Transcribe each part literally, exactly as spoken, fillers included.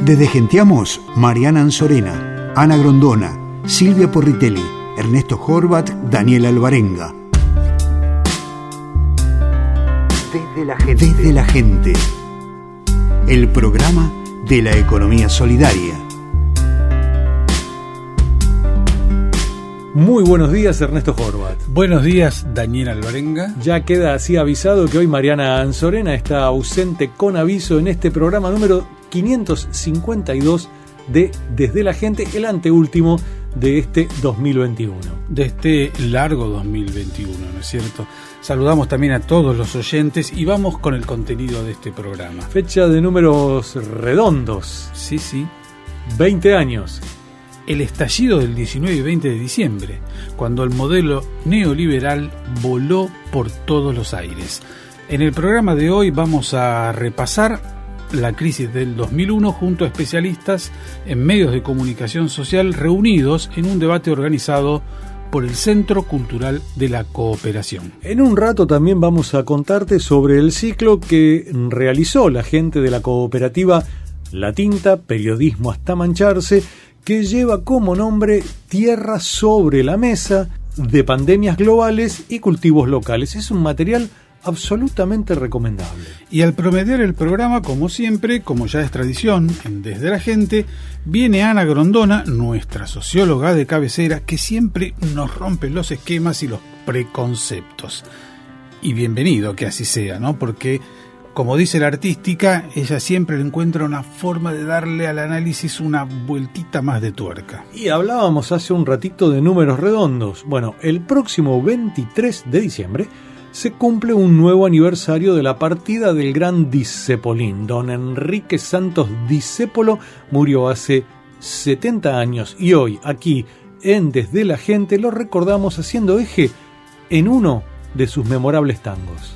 Desde Gentiamos, Mariana Anzorena, Ana Grondona, Silvia Porritelli, Ernesto Horvat, Daniel Alvarenga. Desde la gente. Desde la gente. El programa de la economía solidaria. Muy buenos días, Ernesto Horvat. Buenos días, Daniel Alvarenga. Ya queda así avisado que hoy Mariana Anzorena está ausente con aviso en este programa número quinientos cincuenta y dos de Desde la Gente, el anteúltimo de este dos mil veintiuno. De este largo dos mil veintiuno, ¿no es cierto? Saludamos también a todos los oyentes y vamos con el contenido de este programa. Fecha de números redondos. Sí, sí. veinte años. El estallido del diecinueve y veinte de diciembre, cuando el modelo neoliberal voló por todos los aires. En el programa de hoy vamos a repasar la crisis del dos mil uno junto a especialistas en medios de comunicación social reunidos en un debate organizado por el Centro Cultural de la Cooperación. En un rato también vamos a contarte sobre el ciclo que realizó la gente de la cooperativa La Tinta, Periodismo hasta mancharse, que lleva como nombre Tierra sobre la Mesa, de pandemias globales y cultivos locales. Es un material absolutamente recomendable. Y al promediar el programa, como siempre, como ya es tradición en Desde la Gente, viene Ana Grondona, nuestra socióloga de cabecera, que siempre nos rompe los esquemas y los preconceptos. Y bienvenido que así sea, ¿no? Porque, como dice la artística, ella siempre encuentra una forma de darle al análisis una vueltita más de tuerca. Y hablábamos hace un ratito de números redondos. Bueno, el próximo veintitrés de diciembre se cumple un nuevo aniversario de la partida del gran Discepolín. Don Enrique Santos Discépolo murió hace setenta años y hoy, aquí en Desde la Gente, lo recordamos haciendo eje en uno de sus memorables tangos.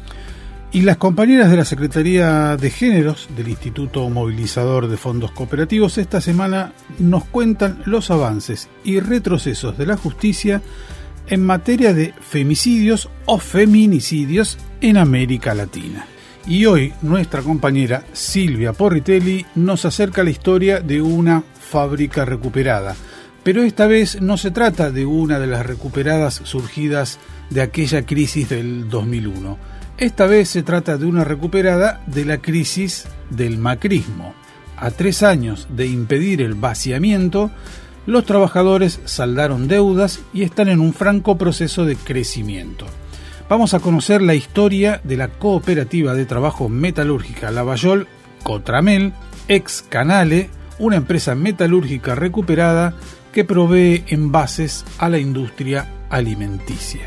Y las compañeras de la Secretaría de Géneros del Instituto Movilizador de Fondos Cooperativos esta semana nos cuentan los avances y retrocesos de la justicia en materia de femicidios o feminicidios en América Latina. Y hoy nuestra compañera Silvia Porritelli nos acerca la historia de una fábrica recuperada, pero esta vez no se trata de una de las recuperadas surgidas de aquella crisis del dos mil uno. Esta vez se trata de una recuperada de la crisis del macrismo. A tres años de impedir el vaciamiento, los trabajadores saldaron deudas y están en un franco proceso de crecimiento. Vamos a conocer la historia de la cooperativa de trabajo metalúrgica Lavallol, Cotramel, ex Canale, una empresa metalúrgica recuperada que provee envases a la industria alimenticia.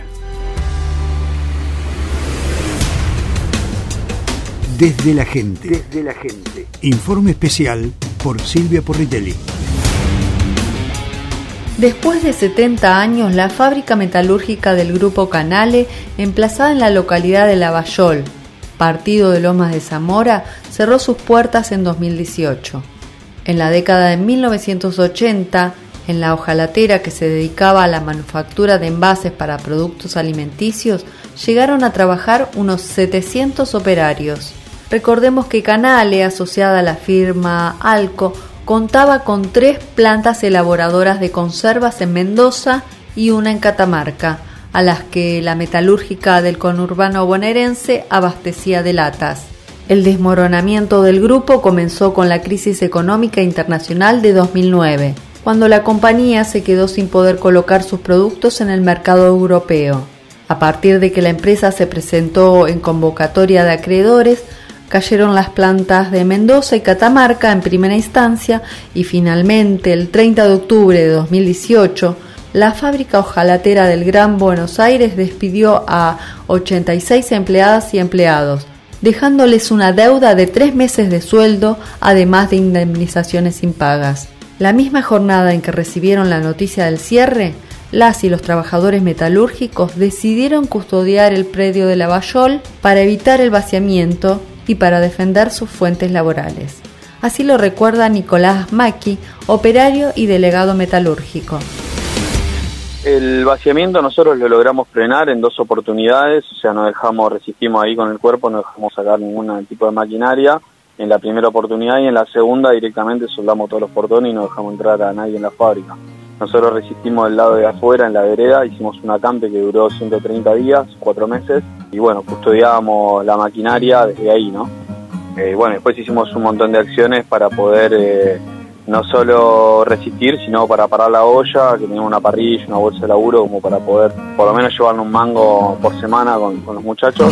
Desde la Gente. Desde la Gente. Informe especial por Silvia Porritelli. Después de setenta años, la fábrica metalúrgica del Grupo Canale, emplazada en la localidad de Lavallol, partido de Lomas de Zamora, cerró sus puertas en dos mil dieciocho. En la década de mil novecientos ochenta, en la hojalatera que se dedicaba a la manufactura de envases para productos alimenticios, llegaron a trabajar unos setecientos operarios. Recordemos que Canale, asociada a la firma Alco, contaba con tres plantas elaboradoras de conservas en Mendoza y una en Catamarca, a las que la metalúrgica del conurbano bonaerense abastecía de latas. El desmoronamiento del grupo comenzó con la crisis económica internacional de dos mil nueve, cuando la compañía se quedó sin poder colocar sus productos en el mercado europeo. A partir de que la empresa se presentó en convocatoria de acreedores, cayeron las plantas de Mendoza y Catamarca en primera instancia y finalmente, el treinta de octubre de dos mil dieciocho, la fábrica hojalatera del Gran Buenos Aires despidió a ochenta y seis empleadas y empleados, dejándoles una deuda de tres meses de sueldo, además de indemnizaciones impagas. La misma jornada en que recibieron la noticia del cierre, las y los trabajadores metalúrgicos decidieron custodiar el predio de Lavallol para evitar el vaciamiento y para defender sus fuentes laborales. Así lo recuerda Nicolás Macchi, operario y delegado metalúrgico. El vaciamiento nosotros lo logramos frenar en dos oportunidades, o sea, no dejamos, resistimos ahí con el cuerpo, no dejamos sacar ningún tipo de maquinaria. en la primera oportunidad, y en la segunda directamente soldamos todos los portones y no dejamos entrar a nadie en la fábrica. Nosotros resistimos del lado de afuera, en la vereda, hicimos un acampe que duró ciento treinta días, cuatro meses, y bueno, custodiábamos la maquinaria desde ahí, ¿no? Eh, bueno, después hicimos un montón de acciones para poder eh, no solo resistir, sino para parar la olla, que tenía una parrilla, una bolsa de laburo, como para poder por lo menos llevarnos un mango por semana con, con los muchachos.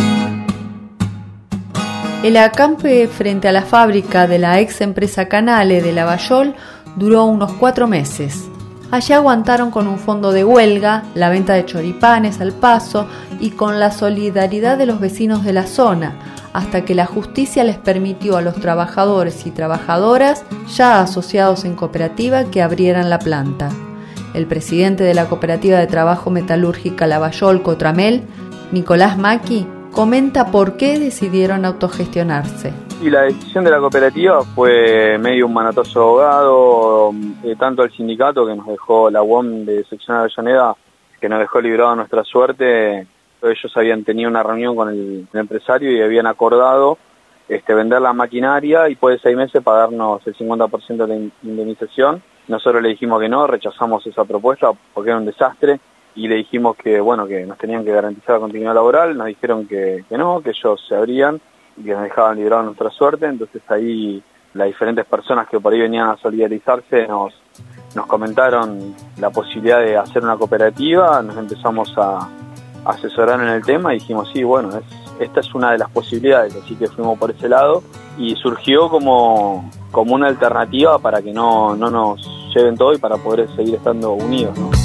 El acampe frente a la fábrica de la ex empresa Canale de Lavallol duró unos cuatro meses. Allí aguantaron con un fondo de huelga, la venta de choripanes al paso y con la solidaridad de los vecinos de la zona, hasta que la justicia les permitió a los trabajadores y trabajadoras ya asociados en cooperativa que abrieran la planta. El presidente de la Cooperativa de Trabajo Metalúrgica Lavallol, Cotramel, Nicolás Macchi, comenta por qué decidieron autogestionarse. Y la decisión de la cooperativa fue medio un manotazo ahogado, eh, tanto al sindicato que nos dejó, la U O M de sección Avellaneda, que nos dejó librado nuestra suerte. Ellos habían tenido una reunión con el, el empresario y habían acordado este, vender la maquinaria y después de seis meses pagarnos el cincuenta por ciento de indemnización. Nosotros le dijimos que no, rechazamos esa propuesta porque era un desastre. Y le dijimos que bueno que nos tenían que garantizar la continuidad laboral, nos dijeron que, que no, que ellos se abrían y que nos dejaban librados nuestra suerte. Entonces ahí las diferentes personas que por ahí venían a solidarizarse nos, nos comentaron la posibilidad de hacer una cooperativa, nos empezamos a, a asesorar en el tema y dijimos sí, bueno, es, esta es una de las posibilidades, así que fuimos por ese lado y surgió como, como una alternativa para que no, no nos lleven todo y para poder seguir estando unidos, ¿no?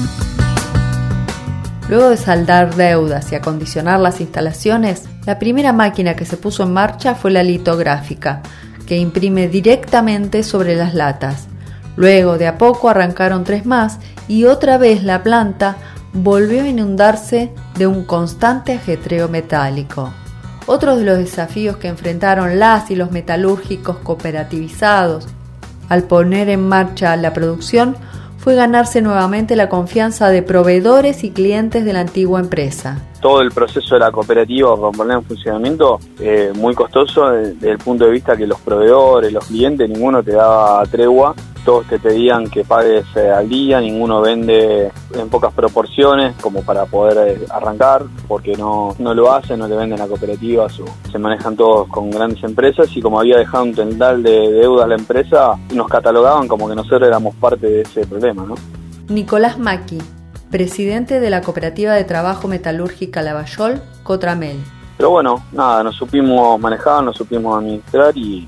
Luego de saldar deudas y acondicionar las instalaciones, la primera máquina que se puso en marcha fue la litográfica, que imprime directamente sobre las latas. Luego, de a poco, arrancaron tres más y otra vez la planta volvió a inundarse de un constante ajetreo metálico. Otro de los desafíos que enfrentaron las y los metalúrgicos cooperativizados al poner en marcha la producción fue ganarse nuevamente la confianza de proveedores y clientes de la antigua empresa. Todo el proceso de la cooperativa para poner en funcionamiento eh, muy costoso desde el punto de vista que los proveedores, los clientes, ninguno te daba tregua, todos te pedían que pagues eh, al día, ninguno vende en pocas proporciones como para poder eh, arrancar, porque no, no lo hacen, no le venden a cooperativas o se manejan todos con grandes empresas y como había dejado un tendal de deudas la empresa, nos catalogaban como que nosotros éramos parte de ese problema, ¿no? Nicolás Macchi, presidente de la Cooperativa de Trabajo Metalúrgica Lavallol, Cotramel. Pero bueno, nada, nos supimos manejar, nos supimos administrar y,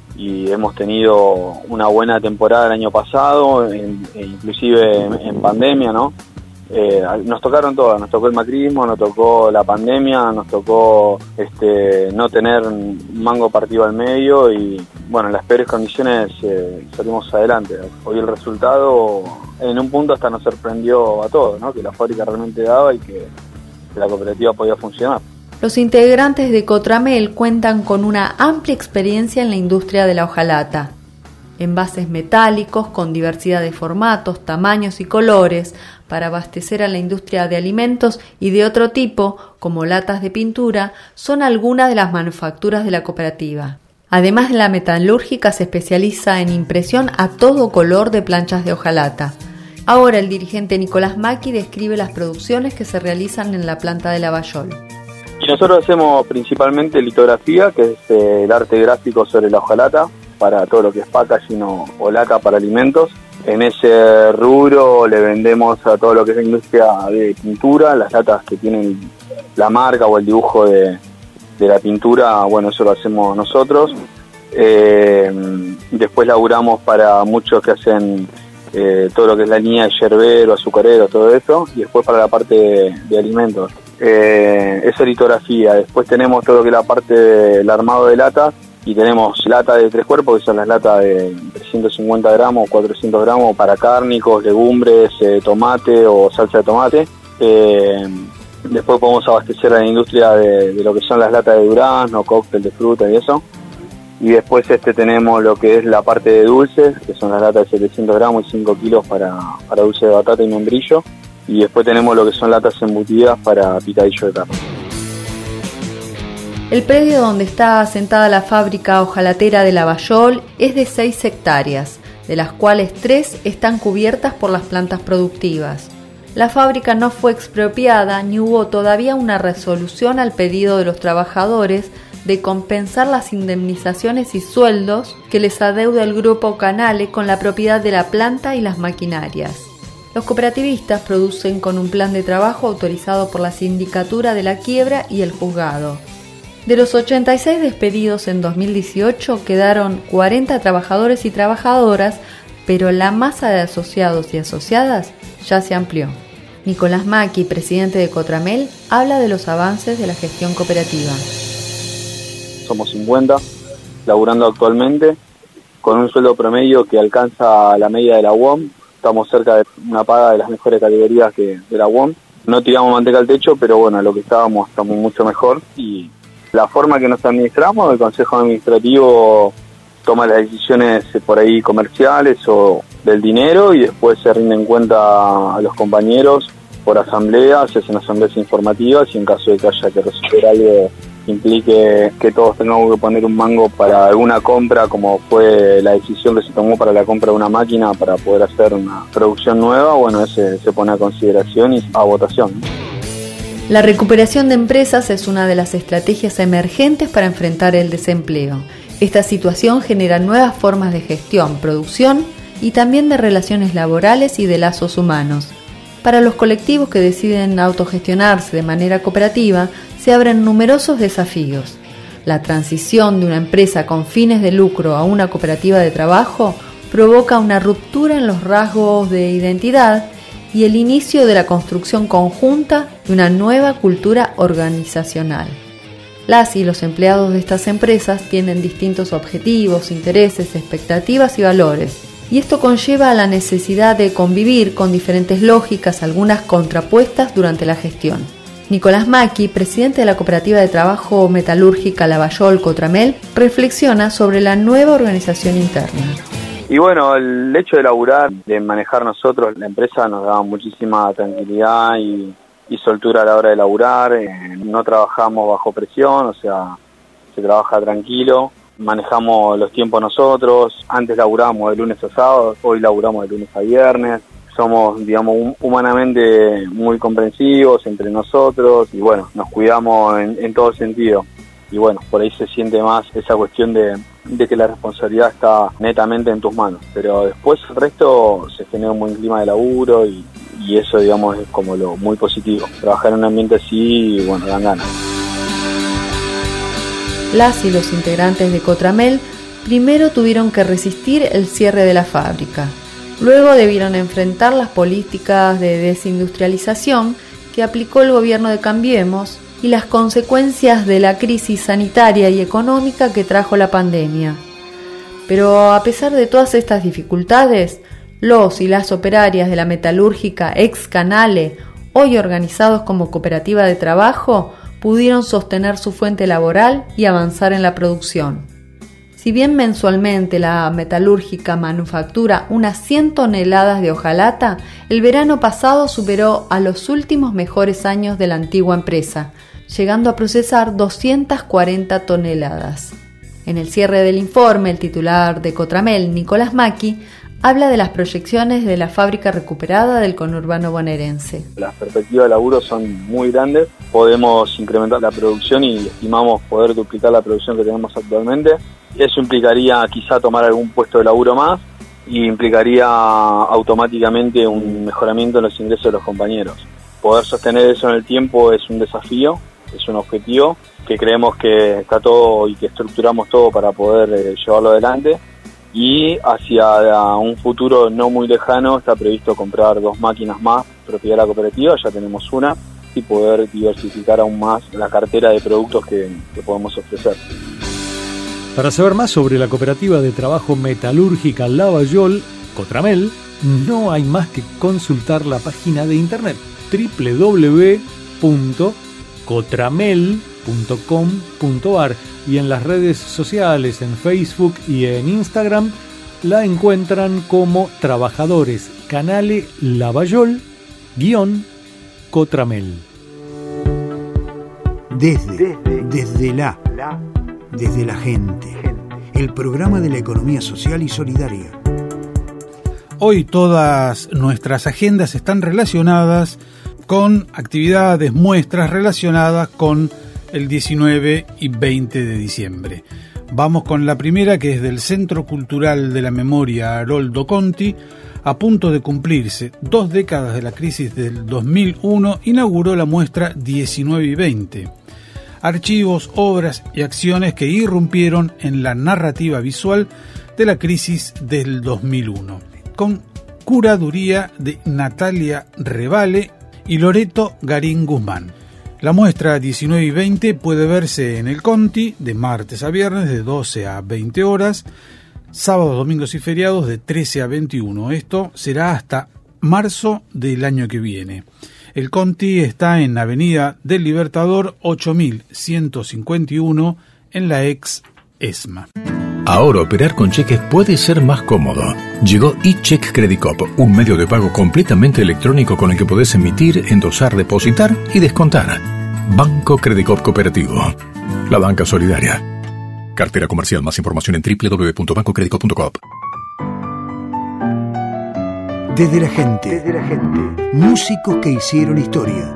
y hemos tenido una buena temporada el año pasado, en, inclusive en, en pandemia, ¿no? Eh, nos tocaron todas, nos tocó el macrismo, nos tocó la pandemia, nos tocó este, no tener un mango partido al medio y bueno, en las peores condiciones eh, salimos adelante. Hoy el resultado en un punto hasta nos sorprendió a todos, ¿no? Que la fábrica realmente daba y que, que la cooperativa podía funcionar. Los integrantes de Cotramel cuentan con una amplia experiencia en la industria de la hojalata. Envases metálicos con diversidad de formatos, tamaños y colores para abastecer a la industria de alimentos y de otro tipo, como latas de pintura, son algunas de las manufacturas de la cooperativa. Además de la metalúrgica, se especializa en impresión a todo color de planchas de hojalata. Ahora el dirigente Nicolás Macchi describe las producciones que se realizan en la planta de Lavallol. Y nosotros hacemos principalmente litografía, que es eh, el arte gráfico sobre la hojalata, para todo lo que es packaging o, o laca para alimentos. En ese rubro le vendemos a todo lo que es la industria de pintura, las latas que tienen la marca o el dibujo de, de la pintura, bueno, eso lo hacemos nosotros. Eh, después laburamos para muchos que hacen eh, todo lo que es la línea de yerbero, azucarero, todo eso, y después para la parte de, de alimentos. Eh, eso es litografía. Después tenemos todo lo que es la parte del armado de latas, y tenemos lata de tres cuerpos, que son las latas de trescientos cincuenta gramos o cuatrocientos gramos para cárnicos, legumbres, eh, tomate o salsa de tomate. Eh, después podemos abastecer a la industria de, de lo que son las latas de durazno, cóctel de fruta y eso. Y después este tenemos lo que es la parte de dulces, que son las latas de setecientos gramos y cinco kilos para, para dulce de batata y membrillo. Y después tenemos lo que son latas embutidas para picadillo de carne. El predio donde está asentada la fábrica hojalatera de Lavallol es de seis hectáreas, de las cuales tres están cubiertas por las plantas productivas. La fábrica no fue expropiada ni hubo todavía una resolución al pedido de los trabajadores de compensar las indemnizaciones y sueldos que les adeuda el Grupo Canale con la propiedad de la planta y las maquinarias. Los cooperativistas producen con un plan de trabajo autorizado por la Sindicatura de la Quiebra y el Juzgado. De los ochenta y seis despedidos en dos mil dieciocho quedaron cuarenta trabajadores y trabajadoras, pero la masa de asociados y asociadas ya se amplió. Nicolás Macchi, presidente de Cotramel, habla de los avances de la gestión cooperativa. Somos cincuenta, laburando actualmente, con un sueldo promedio que alcanza la media de la U O M. Estamos cerca de una paga de las mejores categorías que de la U O M. No tiramos manteca al techo, pero bueno, lo que estábamos estamos mucho mejor. Y la forma que nos administramos, el Consejo Administrativo toma las decisiones por ahí comerciales o del dinero y después se rinden cuenta a los compañeros por asamblea, se hacen asambleas informativas y en caso de que haya que resolver algo implique que todos tengamos que poner un mango para alguna compra, como fue la decisión que se tomó para la compra de una máquina para poder hacer una producción nueva, bueno, ese se pone a consideración y a votación. La recuperación de empresas es una de las estrategias emergentes para enfrentar el desempleo. Esta situación genera nuevas formas de gestión, producción y también de relaciones laborales y de lazos humanos. Para los colectivos que deciden autogestionarse de manera cooperativa, se abren numerosos desafíos. La transición de una empresa con fines de lucro a una cooperativa de trabajo provoca una ruptura en los rasgos de identidad y el inicio de la construcción conjunta de una nueva cultura organizacional. Las y los empleados de estas empresas tienen distintos objetivos, intereses, expectativas y valores, y esto conlleva a la necesidad de convivir con diferentes lógicas, algunas contrapuestas durante la gestión. Nicolás Macchi, presidente de la Cooperativa de Trabajo Metalúrgica Lavallol Cotramel, reflexiona sobre la nueva organización interna. Y bueno, el hecho de laburar, de manejar nosotros la empresa nos da muchísima tranquilidad y, y soltura a la hora de laburar. Eh, no trabajamos bajo presión, o sea, se trabaja tranquilo. Manejamos los tiempos nosotros. Antes laburábamos de lunes a sábado, hoy laburamos de lunes a viernes. Somos, digamos, humanamente muy comprensivos entre nosotros y bueno, nos cuidamos en, en todo sentido. Y bueno, por ahí se siente más esa cuestión de, de que la responsabilidad está netamente en tus manos. Pero después el resto se genera un buen clima de laburo y, y eso, digamos, es como lo muy positivo. Trabajar en un ambiente así, bueno, dan ganas. Las y los integrantes de Cotramel primero tuvieron que resistir el cierre de la fábrica. Luego debieron enfrentar las políticas de desindustrialización que aplicó el gobierno de Cambiemos y las consecuencias de la crisis sanitaria y económica que trajo la pandemia. Pero a pesar de todas estas dificultades, los y las operarias de la metalúrgica ex Canale, hoy organizados como cooperativa de trabajo, pudieron sostener su fuente laboral y avanzar en la producción. Si bien mensualmente la metalúrgica manufactura unas cien toneladas de hojalata, el verano pasado superó a los últimos mejores años de la antigua empresa, llegando a procesar doscientas cuarenta toneladas. En el cierre del informe, el titular de Cotramel, Nicolás Macchi, habla de las proyecciones de la fábrica recuperada del conurbano bonaerense. Las perspectivas de laburo son muy grandes, podemos incrementar la producción y estimamos poder duplicar la producción que tenemos actualmente. Eso implicaría quizá tomar algún puesto de laburo más y implicaría automáticamente un mejoramiento en los ingresos de los compañeros. Poder sostener eso en el tiempo es un desafío, es un objetivo que creemos que está todo y que estructuramos todo para poder eh, llevarlo adelante. Y hacia un futuro no muy lejano está previsto comprar dos máquinas más, propiedad de la cooperativa, ya tenemos una, y poder diversificar aún más la cartera de productos que, que podemos ofrecer. Para saber más sobre la Cooperativa de Trabajo Metalúrgica Lavallol, Cotramel, no hay más que consultar la página de internet doble u doble u doble u punto cotramel punto com punto a r y en las redes sociales, en Facebook y en Instagram, la encuentran como Trabajadores Canale Lavallol guión Cotramel. Desde, Desde Desde la, desde la gente, el programa de la economía social y solidaria. Hoy todas nuestras agendas están relacionadas con actividades, muestras relacionadas con el diecinueve y veinte de diciembre. Vamos con la primera, que es del Centro Cultural de la Memoria Haroldo Conti. A punto de cumplirse dos décadas de la crisis del dos mil uno, inauguró la muestra diecinueve y veinte. Archivos, obras y acciones que irrumpieron en la narrativa visual de la crisis del dos mil uno, con curaduría de Natalia Revale y Loreto Garín Guzmán. La muestra diecinueve y veinte puede verse en el Conti de martes a viernes de doce a veinte horas, sábados, domingos y feriados de trece a veintiuno. Esto será hasta marzo del año que viene. El Conti está en Avenida del Libertador ocho mil ciento cincuenta y uno en la ex ESMA. Ahora operar con cheques puede ser más cómodo. Llegó eCheck Credit Cop, un medio de pago completamente electrónico con el que podés emitir, endosar, depositar y descontar. Banco Credit Cop Cooperativo. La banca solidaria. Cartera comercial. Más información en doble u doble u doble u punto banco credit cop punto com. Desde la gente, desde la gente, músicos que hicieron historia.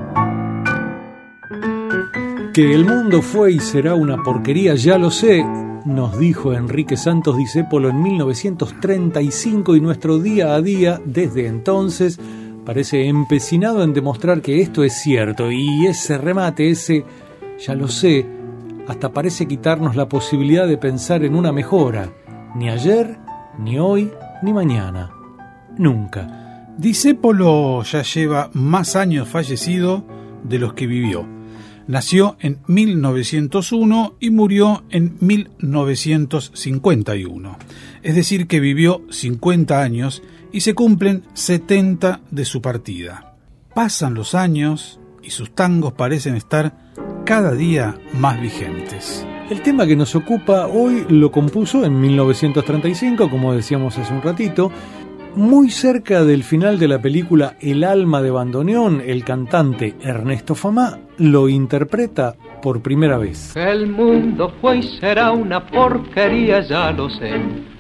Que el mundo fue y será una porquería, ya lo sé, nos dijo Enrique Santos Discépolo en mil novecientos treinta y cinco, y nuestro día a día, desde entonces, parece empecinado en demostrar que esto es cierto, y ese remate, ese ya lo sé, hasta parece quitarnos la posibilidad de pensar en una mejora, ni ayer, ni hoy, ni mañana, nunca. Discépolo ya lleva más años fallecido de los que vivió. Nació en mil novecientos uno y murió en mil novecientos cincuenta y uno. Es decir, que vivió cincuenta años y se cumplen setenta de su partida. Pasan los años y sus tangos parecen estar cada día más vigentes. El tema que nos ocupa hoy lo compuso en mil novecientos treinta y cinco, como decíamos hace un ratito, muy cerca del final de la película El alma de Bandoneón. El cantante Ernesto Famá lo interpreta por primera vez. El mundo fue y será una porquería, ya lo sé,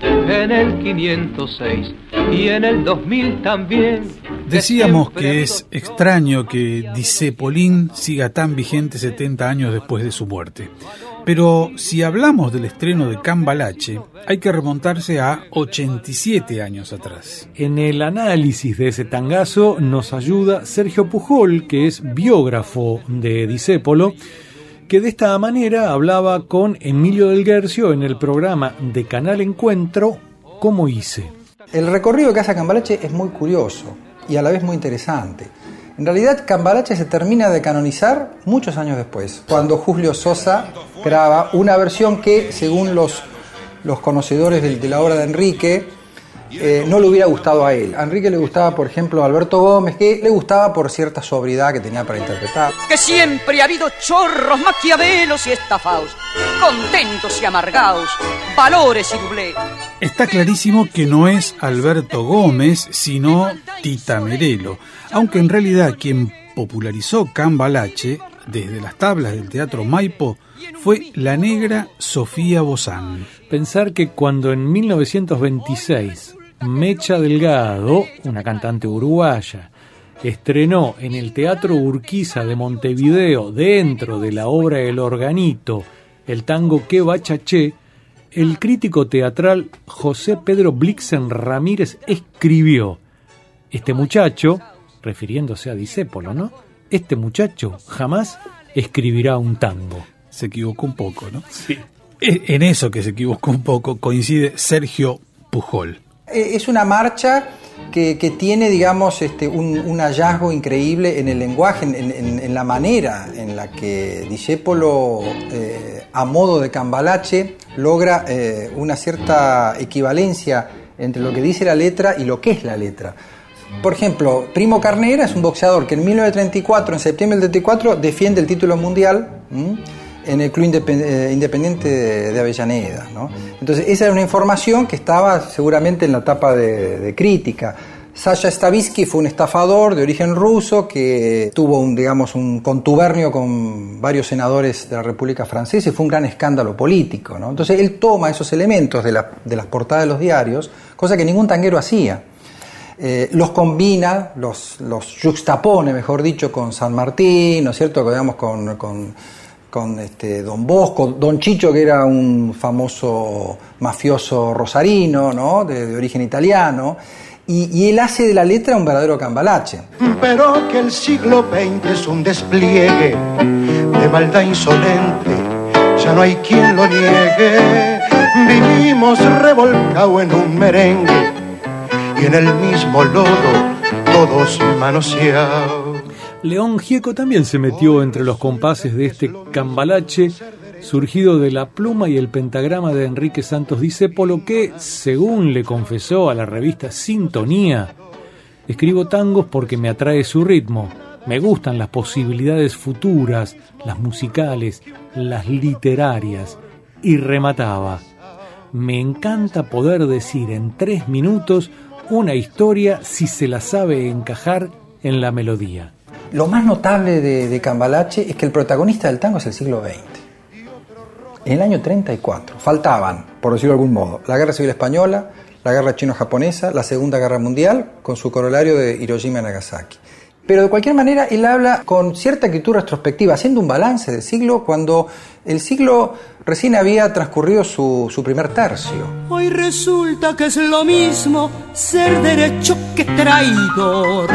en el quinientos seis y en el dos mil también. Decíamos que es extraño que Discepolín siga tan vigente setenta años después de su muerte. Pero si hablamos del estreno de Cambalache, hay que remontarse a ochenta y siete años atrás. En el análisis de ese tangazo nos ayuda Sergio Pujol, que es biógrafo de Discépolo, que de esta manera hablaba con Emilio del Guercio en el programa de Canal Encuentro, ¿Cómo hice? El recorrido que hace Cambalache es muy curioso y a la vez muy interesante. En realidad, Cambalache se termina de canonizar muchos años después, cuando Julio Sosa graba una versión que, según los, los conocedores de, de la obra de Enrique, eh, no le hubiera gustado a él. A Enrique le gustaba, por ejemplo, a Alberto Gómez, que le gustaba por cierta sobriedad que tenía para interpretar. Que siempre ha habido chorros, maquiavelos y estafaos, contentos y amargados, valores y doblez. Está clarísimo que no es Alberto Gómez, sino Tita Merelo, aunque en realidad quien popularizó Cambalache desde las tablas del Teatro Maipo fue la negra Sofía Bozán. Pensar que cuando en mil novecientos veintiséis Mecha Delgado, una cantante uruguaya, estrenó en el Teatro Urquiza de Montevideo, dentro de la obra El Organito, el tango Que Bachaché, el crítico teatral José Pedro Blixen Ramírez escribió: este muchacho, refiriéndose a Discépolo, ¿no? Este muchacho jamás escribirá un tango. Se equivocó un poco, ¿no? Sí. En eso que se equivocó un poco coincide Sergio Pujol. Es una marcha que, que tiene, digamos, este, un, un hallazgo increíble en el lenguaje, en, en, en la manera en la que Discépolo, eh, a modo de Cambalache, logra eh, una cierta equivalencia entre lo que dice la letra y lo que es la letra. Por ejemplo, Primo Carnera es un boxeador que en mil novecientos treinta y cuatro, en septiembre del treinta y cuatro, defiende el título mundial ¿m? en el Club Independiente de Avellaneda, ¿no? Entonces esa era una información que estaba seguramente en la etapa de, de crítica. Sasha Stavisky fue un estafador de origen ruso que tuvo un, digamos, un contubernio con varios senadores de la República Francesa y fue un gran escándalo político, ¿no? Entonces él toma esos elementos de, la, de las portadas de los diarios, cosa que ningún tanguero hacía. Eh, los combina, los, los juxtapone, mejor dicho, con San Martín, ¿no es cierto? Digamos, con, con, con este, Don Bosco, Don Chicho, que era un famoso mafioso rosarino, ¿no? de, de origen italiano. Y, y él hace de la letra un verdadero cambalache. Pero que el siglo veinte es un despliegue de maldad insolente, ya no hay quien lo niegue. Vivimos revolcados en un merengue y en el mismo lodo todos manoseados. León Gieco también se metió entre los compases de este cambalache surgido de la pluma y el pentagrama de Enrique Santos Discépolo, que, según le confesó a la revista Sintonía, escribo tangos porque me atrae su ritmo, me gustan las posibilidades futuras, las musicales, las literarias, y remataba: me encanta poder decir en tres minutos una historia si se la sabe encajar en la melodía. Lo más notable de, de Cambalache es que el protagonista del tango es el siglo veinte. En el año treinta y cuatro faltaban, por decirlo de algún modo, la Guerra Civil Española, la Guerra Chino-Japonesa, la Segunda Guerra Mundial, con su corolario de Hiroshima y Nagasaki. Pero de cualquier manera él habla con cierta actitud retrospectiva, haciendo un balance del siglo cuando el siglo recién había transcurrido su, su primer tercio. Hoy resulta que es lo mismo ser derecho que traidor.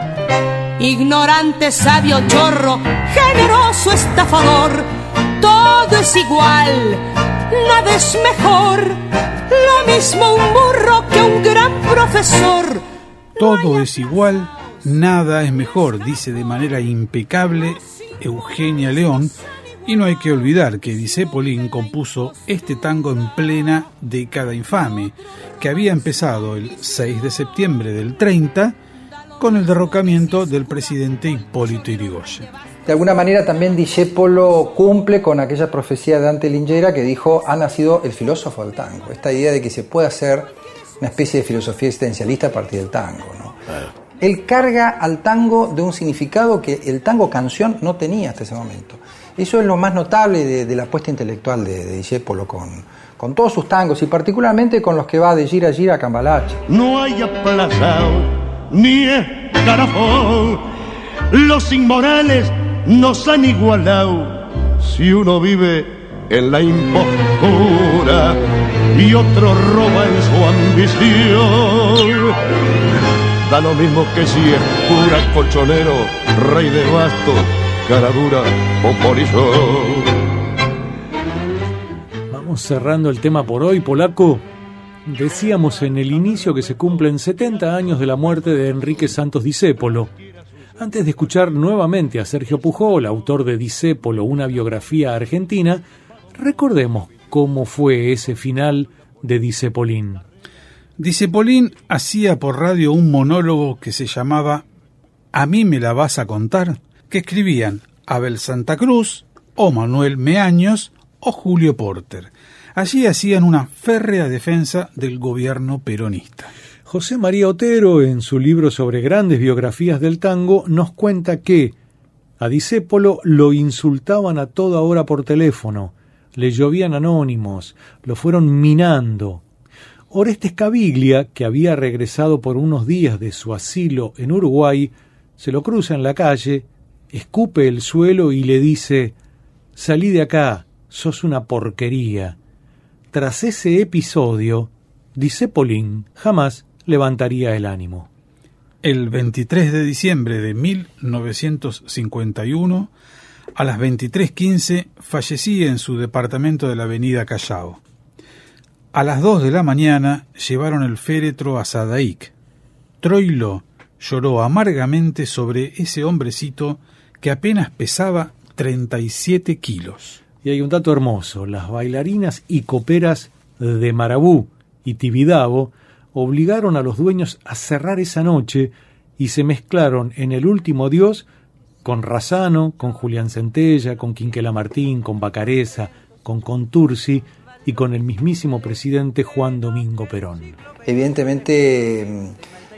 Ignorante, sabio, chorro, generoso, estafador. Todo es igual, nada es mejor. Lo mismo un burro que un gran profesor. Todo es igual, nada es mejor, dice de manera impecable Eugenia León. Y no hay que olvidar que Discépolín compuso este tango en plena década infame, que había empezado el seis de septiembre del treinta con el derrocamiento del presidente Hipólito Yrigoyen. De alguna manera también Discépolo cumple con aquella profecía de Dante Alighieri que dijo: ha nacido el filósofo del tango. Esta idea de que se puede hacer una especie de filosofía existencialista a partir del tango, ¿no? Claro. Él carga al tango de un significado que el tango canción no tenía hasta ese momento. Eso es lo más notable de, de la apuesta intelectual de, de Discépolo con, con todos sus tangos y particularmente con los que va de gira a gira a Cambalache. No hay aplazado ni escarafón, los inmorales nos han igualado. Si uno vive en la impostura y otro roba en su ambición, da lo mismo que si es cura, colchonero, rey de bastos, cara dura o polizón. Vamos cerrando el tema por hoy, Polaco. Decíamos en el inicio que se cumplen setenta años de la muerte de Enrique Santos Discépolo. Antes de escuchar nuevamente a Sergio Pujol, autor de Discépolo, una biografía argentina, recordemos cómo fue ese final de Discépolín. Discépolín hacía por radio un monólogo que se llamaba ¿A mí me la vas a contar?, que escribían Abel Santa Cruz, o Manuel Meaños, o Julio Porter. Allí hacían una férrea defensa del gobierno peronista. José María Otero, en su libro sobre grandes biografías del tango, nos cuenta que a Discépolo lo insultaban a toda hora por teléfono, le llovían anónimos, lo fueron minando. Orestes Caviglia, que había regresado por unos días de su asilo en Uruguay, se lo cruza en la calle, escupe el suelo y le dice: «Salí de acá, sos una porquería». Tras ese episodio, Discépolín jamás levantaría el ánimo. El veintitrés de diciembre de mil novecientos cincuenta y uno, a las veintitrés quince, fallecía en su departamento de la avenida Callao. A las dos de la mañana llevaron el féretro a Sadaic. Troilo lloró amargamente sobre ese hombrecito que apenas pesaba treinta y siete kilos. Y hay un dato hermoso: las bailarinas y coperas de Marabú y Tibidabo obligaron a los dueños a cerrar esa noche y se mezclaron en El Último Dios con Razzano, con Julián Centella, con Quinquela Martín, con Bacareza, con Contursi y con el mismísimo presidente Juan Domingo Perón. Evidentemente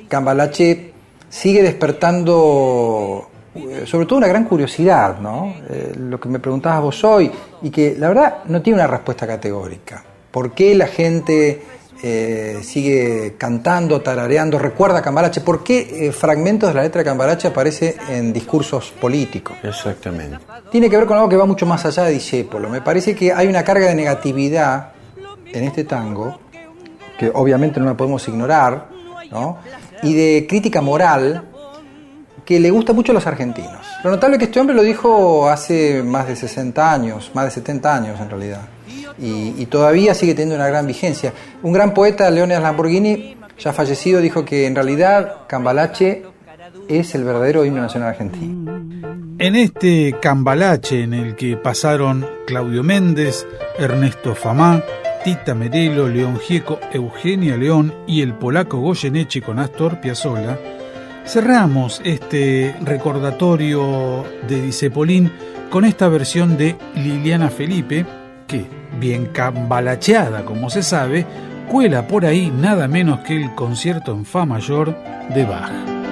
Cambalache sigue despertando sobre todo una gran curiosidad, ¿no? Eh, lo que me preguntabas vos hoy, y que la verdad no tiene una respuesta categórica. ¿Por qué la gente eh, sigue cantando, tarareando, recuerda a Cambalache? ¿Por qué eh, fragmentos de la letra de Cambalache aparecen en discursos políticos? Exactamente. Tiene que ver con algo que va mucho más allá de Discépolo. Me parece que hay una carga de negatividad en este tango, que obviamente no la podemos ignorar, ¿no? Y de crítica moral, que le gusta mucho a los argentinos. Lo notable es que este hombre lo dijo hace más de sesenta años, más de setenta años en realidad, y, y todavía sigue teniendo una gran vigencia. Un gran poeta, Leónidas Lamborghini, ya fallecido, dijo que en realidad Cambalache es el verdadero himno nacional argentino. En este Cambalache en el que pasaron Claudio Méndez, Ernesto Famá, Tita Merelo, León Gieco, Eugenia León y el polaco Goyeneche con Astor Piazzolla, cerramos este recordatorio de Discepolín con esta versión de Liliana Felipe, que, bien cambalacheada como se sabe, cuela por ahí nada menos que el concierto en fa mayor de Bach.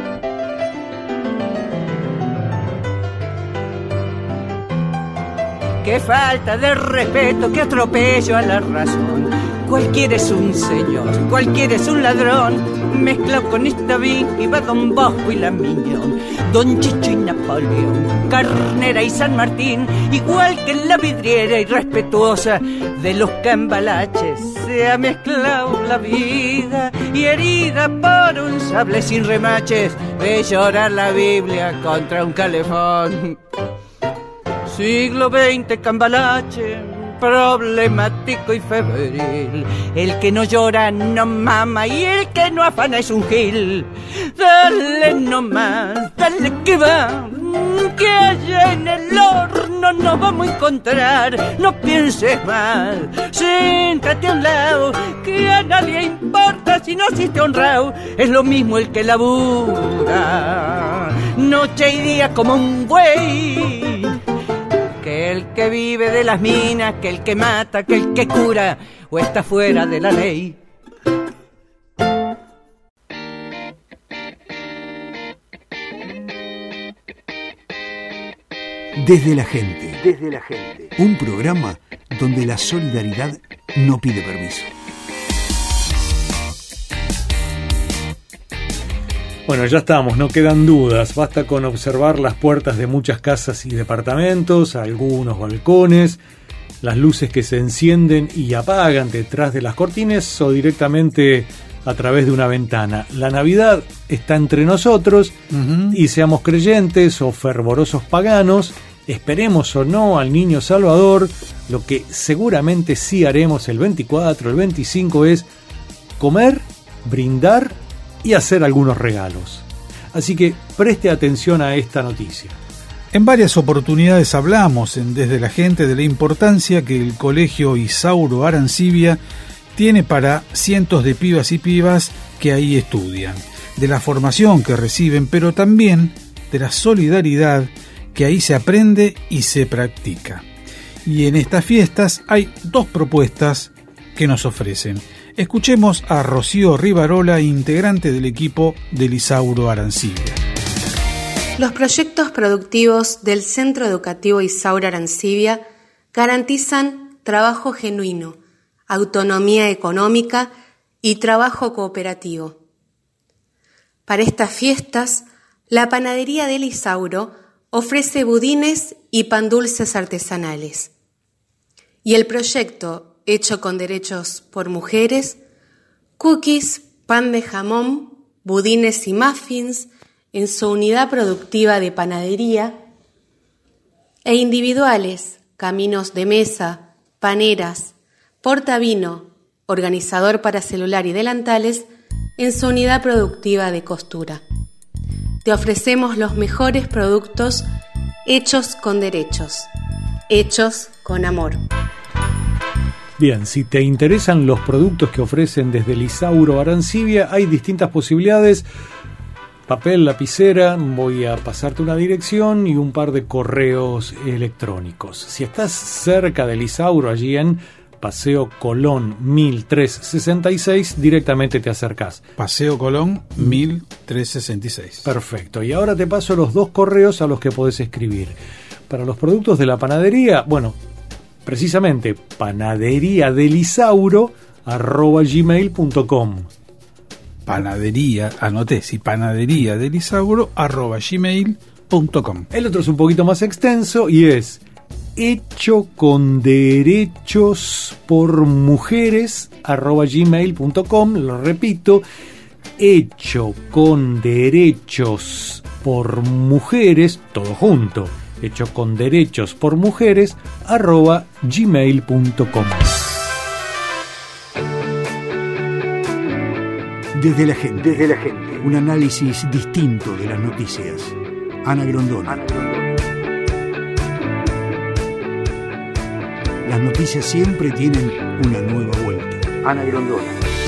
Qué falta de respeto, qué atropello a la razón. Cualquiera es un señor, cualquiera es un ladrón. Mezclado con esta Vicky va Don Bosco y la Miñón, Don Chicho y Napoleón, Carnera y San Martín. Igual que en la vidriera irrespetuosa de los Cambalaches se ha mezclado la vida, y herida por un sable sin remaches ve llorar la Biblia contra un calefón. Siglo veinte Cambalache, problemático y febril. El que no llora no mama y el que no afana es un gil. Dale nomás, dale que va, que allá en el horno nos vamos a encontrar. No pienses más, siéntate a un lado, que a nadie importa si no existe honrado. Es lo mismo el que labura noche y día como un buey, que el que vive de las minas, que el que mata, que el que cura o está fuera de la ley. Desde la gente. Desde la gente. Un programa donde la solidaridad no pide permiso. Bueno, ya estamos, no quedan dudas. Basta con observar las puertas de muchas casas y departamentos, algunos balcones, las luces que se encienden y apagan detrás de las cortinas o directamente a través de una ventana. La Navidad está entre nosotros, uh-huh. Y seamos creyentes o fervorosos paganos, esperemos o no al Niño Salvador, lo que seguramente sí haremos el veinticuatro, el veinticinco es comer, brindar y hacer algunos regalos. Así que preste atención a esta noticia. En varias oportunidades hablamos en Desde la Gente de la importancia que el Colegio Isauro Arancibia tiene para cientos de pibas y pibas que ahí estudian, de la formación que reciben, pero también de la solidaridad que ahí se aprende y se practica. Y en estas fiestas hay dos propuestas que nos ofrecen. Escuchemos a Rocío Rivarola, integrante del equipo del Isauro Arancibia. Los proyectos productivos del Centro Educativo Isauro Arancibia garantizan trabajo genuino, autonomía económica y trabajo cooperativo. Para estas fiestas, la panadería del Isauro ofrece budines y pan dulces artesanales. Y el proyecto hecho con derechos por mujeres, cookies, pan de jamón, budines y muffins en su unidad productiva de panadería, e individuales, caminos de mesa, paneras, portavino, organizador para celular y delantales en su unidad productiva de costura. Te ofrecemos los mejores productos hechos con derechos, hechos con amor. Bien, si te interesan los productos que ofrecen desde el Isauro Arancibia, hay distintas posibilidades. Papel, lapicera, voy a pasarte una dirección y un par de correos electrónicos. Si estás cerca del Isauro, allí en Paseo Colón mil trescientos sesenta y seis, directamente te acercás. Paseo Colón mil trescientos sesenta y seis. Perfecto, y ahora te paso los dos correos a los que podés escribir. Para los productos de la panadería, bueno, precisamente panadería del Isauro arroba gmail punto com. Panadería, anoté, sí, panadería del Isauro arroba gmail punto com. El otro es un poquito más extenso y es hecho con derechos por mujeres arroba gmail punto com. Lo repito, hecho con derechos por mujeres, todo junto, hecho con derechos por mujeres arroba gmail punto com. Desde la gente, desde la gente, un análisis distinto de las noticias. Ana Grondona. Ana Grondona. Las noticias siempre tienen una nueva vuelta. Ana Grondona.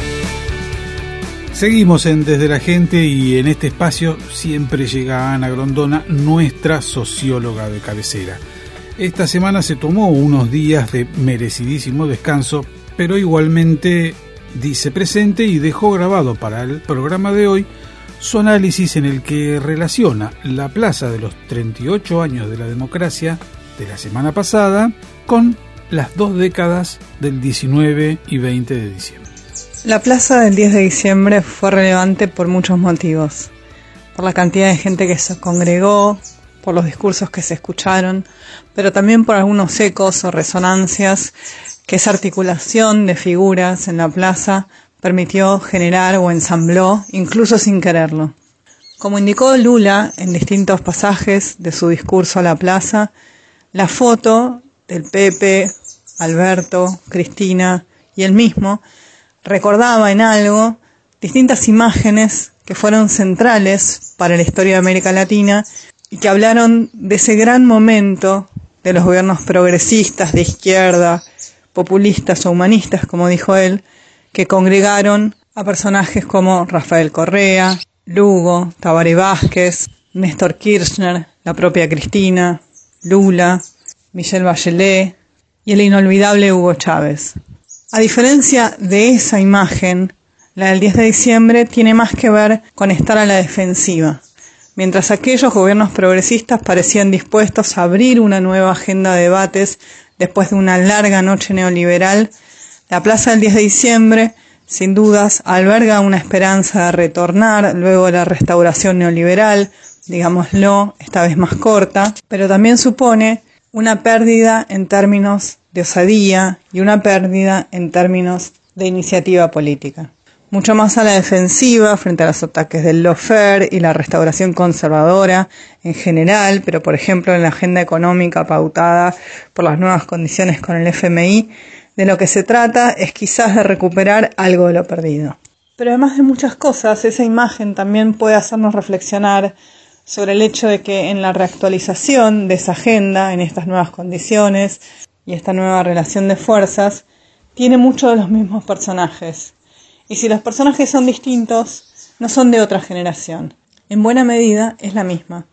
Seguimos en Desde la Gente y en este espacio siempre llega Ana Grondona, nuestra socióloga de cabecera. Esta semana se tomó unos días de merecidísimo descanso, pero igualmente dice presente y dejó grabado para el programa de hoy su análisis en el que relaciona la plaza de los treinta y ocho años de la democracia de la semana pasada con las dos décadas del diecinueve y veinte de diciembre. La plaza del diez de diciembre fue relevante por muchos motivos. Por la cantidad de gente que se congregó, por los discursos que se escucharon, pero también por algunos ecos o resonancias que esa articulación de figuras en la plaza permitió generar o ensambló, incluso sin quererlo. Como indicó Lula en distintos pasajes de su discurso a la plaza, la foto del Pepe, Alberto, Cristina y él mismo recordaba en algo distintas imágenes que fueron centrales para la historia de América Latina y que hablaron de ese gran momento de los gobiernos progresistas de izquierda, populistas o humanistas, como dijo él, que congregaron a personajes como Rafael Correa, Lugo, Tabaré Vázquez, Néstor Kirchner, la propia Cristina, Lula, Michelle Bachelet y el inolvidable Hugo Chávez. A diferencia de esa imagen, la del diez de diciembre tiene más que ver con estar a la defensiva. Mientras aquellos gobiernos progresistas parecían dispuestos a abrir una nueva agenda de debates después de una larga noche neoliberal, la plaza del diez de diciembre, sin dudas, alberga una esperanza de retornar luego de la restauración neoliberal, digámoslo, esta vez más corta, pero también supone una pérdida en términos de osadía y una pérdida en términos de iniciativa política. Mucho más a la defensiva frente a los ataques del lawfare y la restauración conservadora en general, pero por ejemplo en la agenda económica pautada por las nuevas condiciones con el F M I, de lo que se trata es quizás de recuperar algo de lo perdido. Pero además de muchas cosas, esa imagen también puede hacernos reflexionar sobre el hecho de que en la reactualización de esa agenda, en estas nuevas condiciones y esta nueva relación de fuerzas, tiene muchos de los mismos personajes. Y si los personajes son distintos, no son de otra generación. En buena medida es la misma.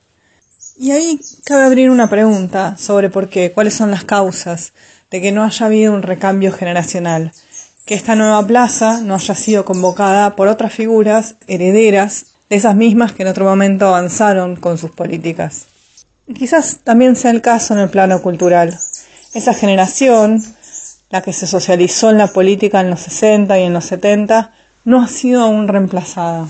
Y ahí cabe abrir una pregunta sobre por qué, cuáles son las causas de que no haya habido un recambio generacional, que esta nueva plaza no haya sido convocada por otras figuras herederas de esas mismas que en otro momento avanzaron con sus políticas. Y quizás también sea el caso en el plano cultural. Esa generación, la que se socializó en la política en los sesenta y en los setenta, no ha sido aún reemplazada.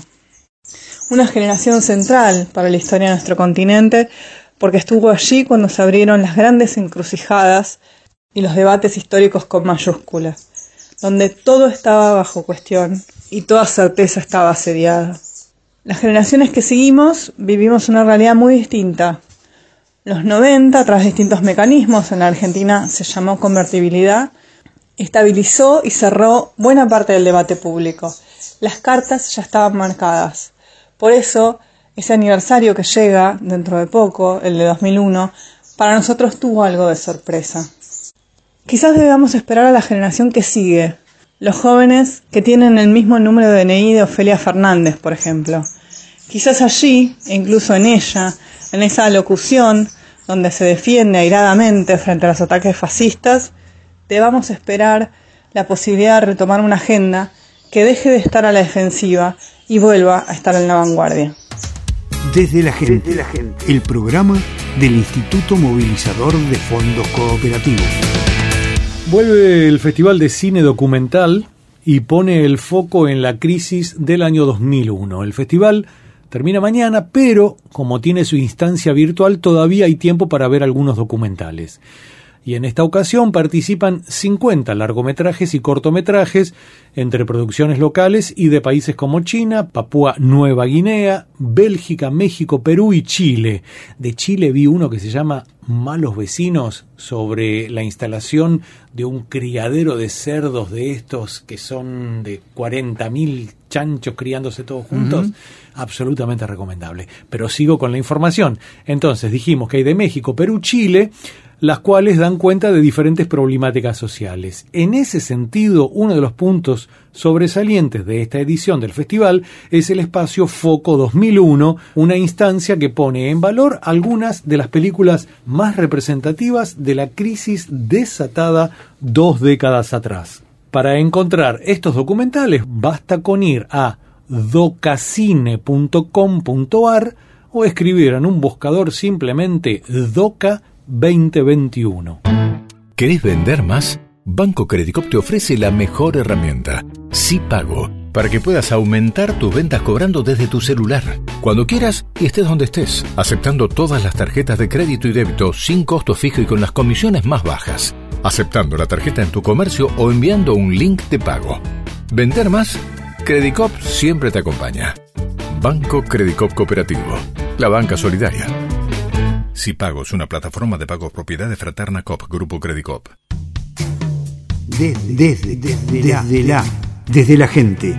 Una generación central para la historia de nuestro continente, porque estuvo allí cuando se abrieron las grandes encrucijadas y los debates históricos con mayúsculas, donde todo estaba bajo cuestión y toda certeza estaba asediada. Las generaciones que seguimos vivimos una realidad muy distinta. Los noventa, a través de distintos mecanismos, en la Argentina se llamó convertibilidad, estabilizó y cerró buena parte del debate público. Las cartas ya estaban marcadas. Por eso, ese aniversario que llega dentro de poco, el de dos mil uno, para nosotros tuvo algo de sorpresa. Quizás debamos esperar a la generación que sigue, los jóvenes que tienen el mismo número de D N I de Ofelia Fernández, por ejemplo. Quizás allí, e incluso en ella, en esa alocución donde se defiende airadamente frente a los ataques fascistas, debamos esperar la posibilidad de retomar una agenda que deje de estar a la defensiva y vuelva a estar en la vanguardia. Desde la gente, Desde la gente. El programa del Instituto Movilizador de Fondos Cooperativos. Vuelve el Festival de Cine Documental y pone el foco en la crisis del año dos mil uno. El festival termina mañana, pero como tiene su instancia virtual, todavía hay tiempo para ver algunos documentales. Y en esta ocasión participan cincuenta largometrajes y cortometrajes entre producciones locales y de países como China, Papúa Nueva Guinea, Bélgica, México, Perú y Chile. De Chile vi uno que se llama Malos Vecinos, sobre la instalación de un criadero de cerdos de estos que son de cuarenta mil chanchos criándose todos juntos. Uh-huh. Absolutamente recomendable. Pero sigo con la información. Entonces dijimos que hay de México, Perú, Chile, las cuales dan cuenta de diferentes problemáticas sociales. En ese sentido, uno de los puntos sobresalientes de esta edición del festival es el espacio Foco dos mil uno, una instancia que pone en valor algunas de las películas más representativas de la crisis desatada dos décadas atrás. Para encontrar estos documentales basta con ir a docacine punto com punto ar o escribir en un buscador simplemente Doca veinte veintiuno. ¿Querés vender más? Banco Credicop te ofrece la mejor herramienta, SiPago, para que puedas aumentar tus ventas cobrando desde tu celular, cuando quieras y estés donde estés, aceptando todas las tarjetas de crédito y débito sin costo fijo y con las comisiones más bajas, aceptando la tarjeta en tu comercio o enviando un link de pago. ¿Vender más? Credicop siempre te acompaña. Banco Credicop Cooperativo, la banca solidaria. SiPago es una plataforma de pago propiedad de Fraterna Cop, Grupo Credicop. Desde, desde, desde, desde la, desde la gente.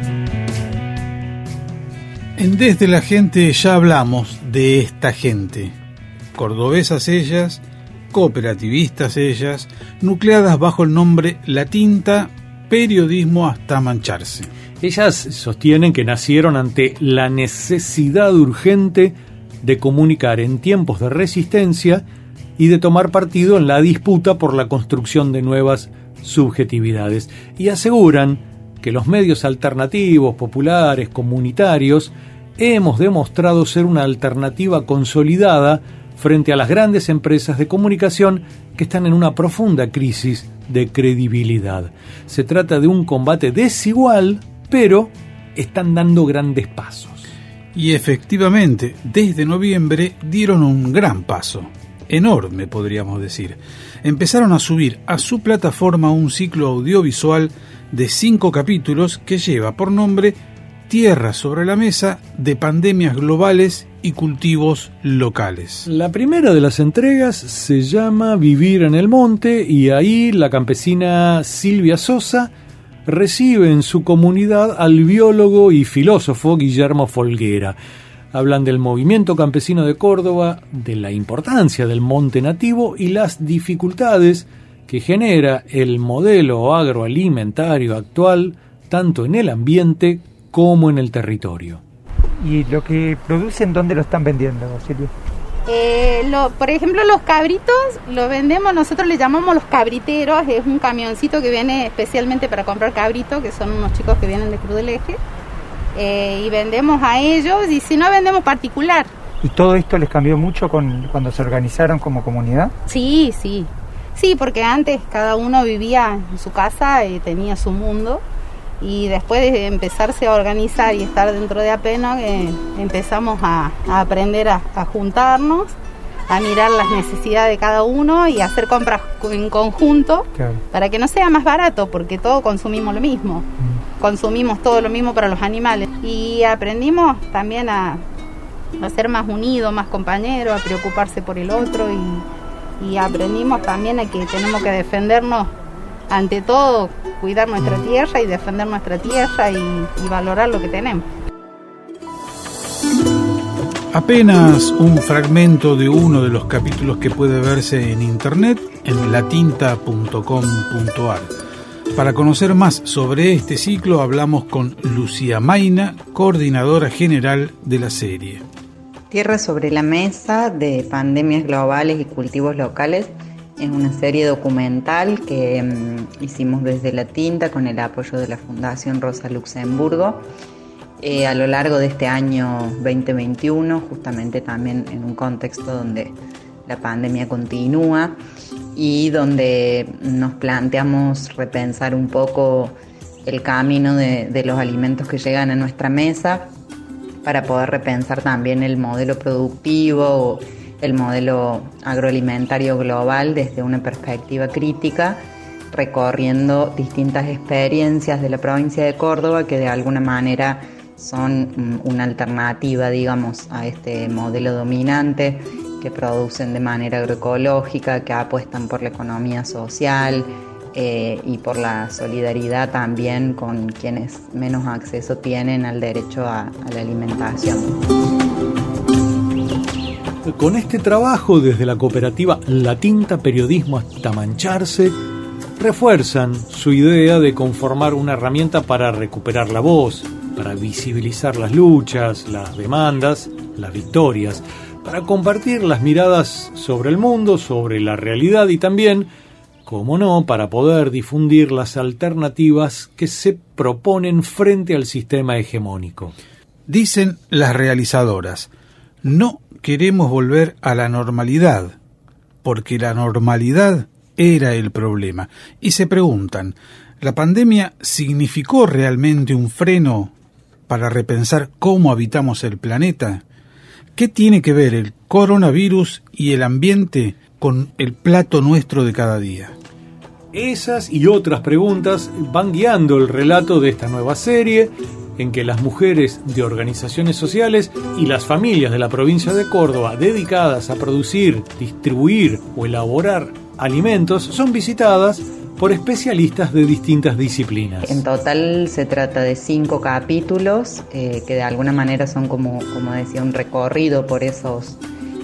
En Desde la Gente ya hablamos de esta gente. Cordobesas ellas, cooperativistas ellas, nucleadas bajo el nombre La Tinta, periodismo hasta mancharse. Ellas sostienen que nacieron ante la necesidad urgente de comunicar en tiempos de resistencia y de tomar partido en la disputa por la construcción de nuevas subjetividades. Y aseguran que los medios alternativos, populares, comunitarios, hemos demostrado ser una alternativa consolidada frente a las grandes empresas de comunicación que están en una profunda crisis de credibilidad. Se trata de un combate desigual, pero están dando grandes pasos. Y efectivamente, desde noviembre dieron un gran paso, enorme podríamos decir. Empezaron a subir a su plataforma un ciclo audiovisual de cinco capítulos que lleva por nombre Tierra sobre la Mesa, de pandemias globales y cultivos locales. La primera de las entregas se llama Vivir en el Monte, y ahí la campesina Silvia Sosa recibe en su comunidad al biólogo y filósofo Guillermo Folguera. Hablan del movimiento campesino de Córdoba, de la importancia del monte nativo y las dificultades que genera el modelo agroalimentario actual, tanto en el ambiente como en el territorio. ¿Y lo que producen, dónde lo están vendiendo, Silvia? Eh, lo, por ejemplo, los cabritos los vendemos, nosotros le llamamos los cabriteros, es un camioncito que viene especialmente para comprar cabrito, que son unos chicos que vienen de Cruz del Eje, eh, y vendemos a ellos, y si no, vendemos particular. ¿Y todo esto les cambió mucho con, cuando se organizaron como comunidad? Sí, sí, sí, porque antes cada uno vivía en su casa y tenía su mundo, y después de empezarse a organizar y estar dentro de APENOC, eh, empezamos a, a aprender a, a juntarnos, a mirar las necesidades de cada uno y a hacer compras en conjunto, claro, para que no sea más barato, porque todos consumimos lo mismo, mm. consumimos todo lo mismo para los animales, y aprendimos también a, a ser más unidos, más compañeros, a preocuparse por el otro, y, y aprendimos también a que tenemos que defendernos ante todo, cuidar nuestra tierra y defender nuestra tierra y, y valorar lo que tenemos. Apenas un fragmento de uno de los capítulos que puede verse en internet en latinta punto com punto ar. Para conocer más sobre este ciclo hablamos con Lucía Maina, coordinadora general de la serie. Tierra sobre la Mesa, de pandemias globales y cultivos locales, Es una serie documental que um, hicimos desde La Tinta con el apoyo de la Fundación Rosa Luxemburgo eh, a lo largo de este año veinte veintiuno, justamente también en un contexto donde la pandemia continúa y donde nos planteamos repensar un poco el camino de, de los alimentos que llegan a nuestra mesa para poder repensar también el modelo productivo, el modelo agroalimentario global desde una perspectiva crítica, recorriendo distintas experiencias de la provincia de Córdoba que de alguna manera son una alternativa, digamos, a este modelo dominante, que producen de manera agroecológica, que apuestan por la economía social eh, y por la solidaridad también con quienes menos acceso tienen al derecho a, a la alimentación. Con este trabajo desde la cooperativa La Tinta Periodismo hasta Mancharse, refuerzan su idea de conformar una herramienta para recuperar la voz, para visibilizar las luchas, las demandas, las victorias, para compartir las miradas sobre el mundo, sobre la realidad y también, como no, para poder difundir las alternativas que se proponen frente al sistema hegemónico. Dicen las realizadoras, no queremos volver a la normalidad, porque la normalidad era el problema. Y se preguntan, ¿la pandemia significó realmente un freno para repensar cómo habitamos el planeta? ¿Qué tiene que ver el coronavirus y el ambiente con el plato nuestro de cada día? Esas y otras preguntas van guiando el relato de esta nueva serie, en que las mujeres de organizaciones sociales y las familias de la provincia de Córdoba dedicadas a producir, distribuir o elaborar alimentos son visitadas por especialistas de distintas disciplinas. En total se trata de cinco capítulos eh, que de alguna manera son como, como decía, un recorrido por esos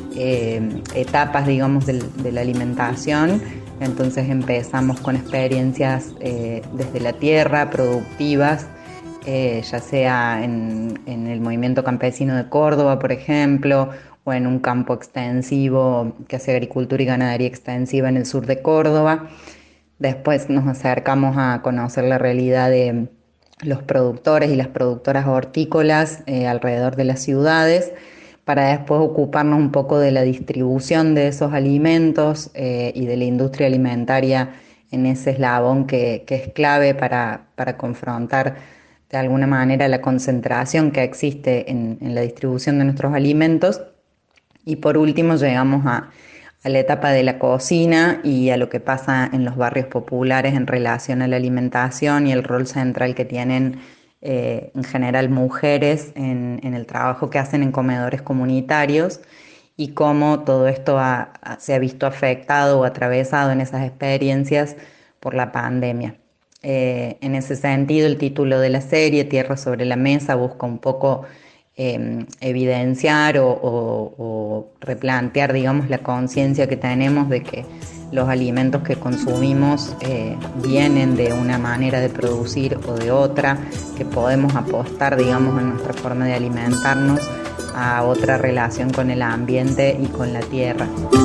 eh, etapas, digamos, del, de la alimentación. Entonces empezamos con experiencias eh, desde la tierra, productivas, eh, ya sea en, en el movimiento campesino de Córdoba, por ejemplo, o en un campo extensivo que hace agricultura y ganadería extensiva en el sur de Córdoba. Después nos acercamos a conocer la realidad de los productores y las productoras hortícolas eh, alrededor de las ciudades, para después ocuparnos un poco de la distribución de esos alimentos eh, y de la industria alimentaria en ese eslabón que, que es clave para, para confrontar de alguna manera la concentración que existe en, en la distribución de nuestros alimentos. Y por último llegamos a a la etapa de la cocina y a lo que pasa en los barrios populares en relación a la alimentación y el rol central que tienen eh, en general mujeres en, en el trabajo que hacen en comedores comunitarios y cómo todo esto ha, se ha visto afectado o atravesado en esas experiencias por la pandemia. Eh, en ese sentido, el título de la serie, Tierra sobre la Mesa, busca un poco Eh, evidenciar o, o, o replantear, digamos, la conciencia que tenemos de que los alimentos que consumimos eh, vienen de una manera de producir o de otra, que podemos apostar, digamos, en nuestra forma de alimentarnos a otra relación con el ambiente y con la tierra.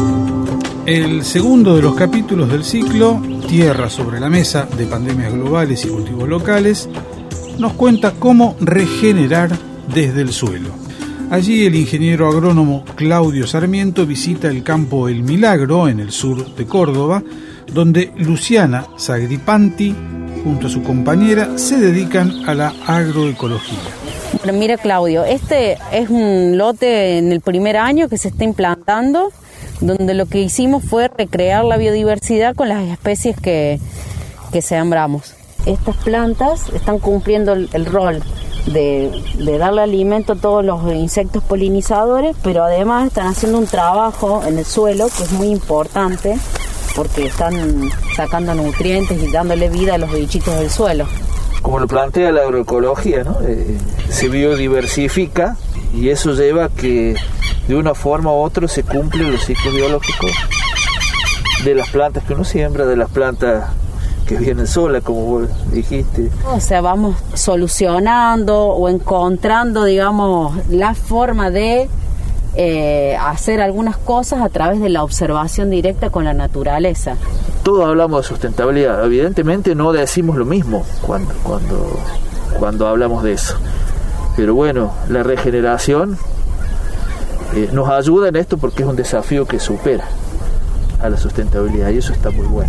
El segundo de los capítulos del ciclo, Tierra sobre la Mesa, de pandemias globales y cultivos locales, nos cuenta cómo regenerar desde el suelo. Allí el ingeniero agrónomo Claudio Sarmiento visita el campo El Milagro, en el sur de Córdoba, donde Luciana Sagripanti, junto a su compañera, se dedican a la agroecología. Bueno, mira, Claudio, este es un lote en el primer año que se está implantando, donde lo que hicimos fue recrear la biodiversidad con las especies que, que sembramos. Estas plantas están cumpliendo el, el rol De, de darle alimento a todos los insectos polinizadores, pero además están haciendo un trabajo en el suelo que es muy importante porque están sacando nutrientes y dándole vida a los bichitos del suelo. Como lo plantea la agroecología, ¿no? Eh, se biodiversifica y eso lleva a que de una forma u otra se cumplen los ciclos biológicos de las plantas que uno siembra, de las plantas que vienen solas, como vos dijiste. O sea, vamos solucionando o encontrando, digamos, la forma de eh, hacer algunas cosas a través de la observación directa con la naturaleza. Todos hablamos de sustentabilidad, evidentemente no decimos lo mismo cuando, cuando, cuando hablamos de eso, pero bueno, la regeneración eh, nos ayuda en esto porque es un desafío que supera a la sustentabilidad y eso está muy bueno.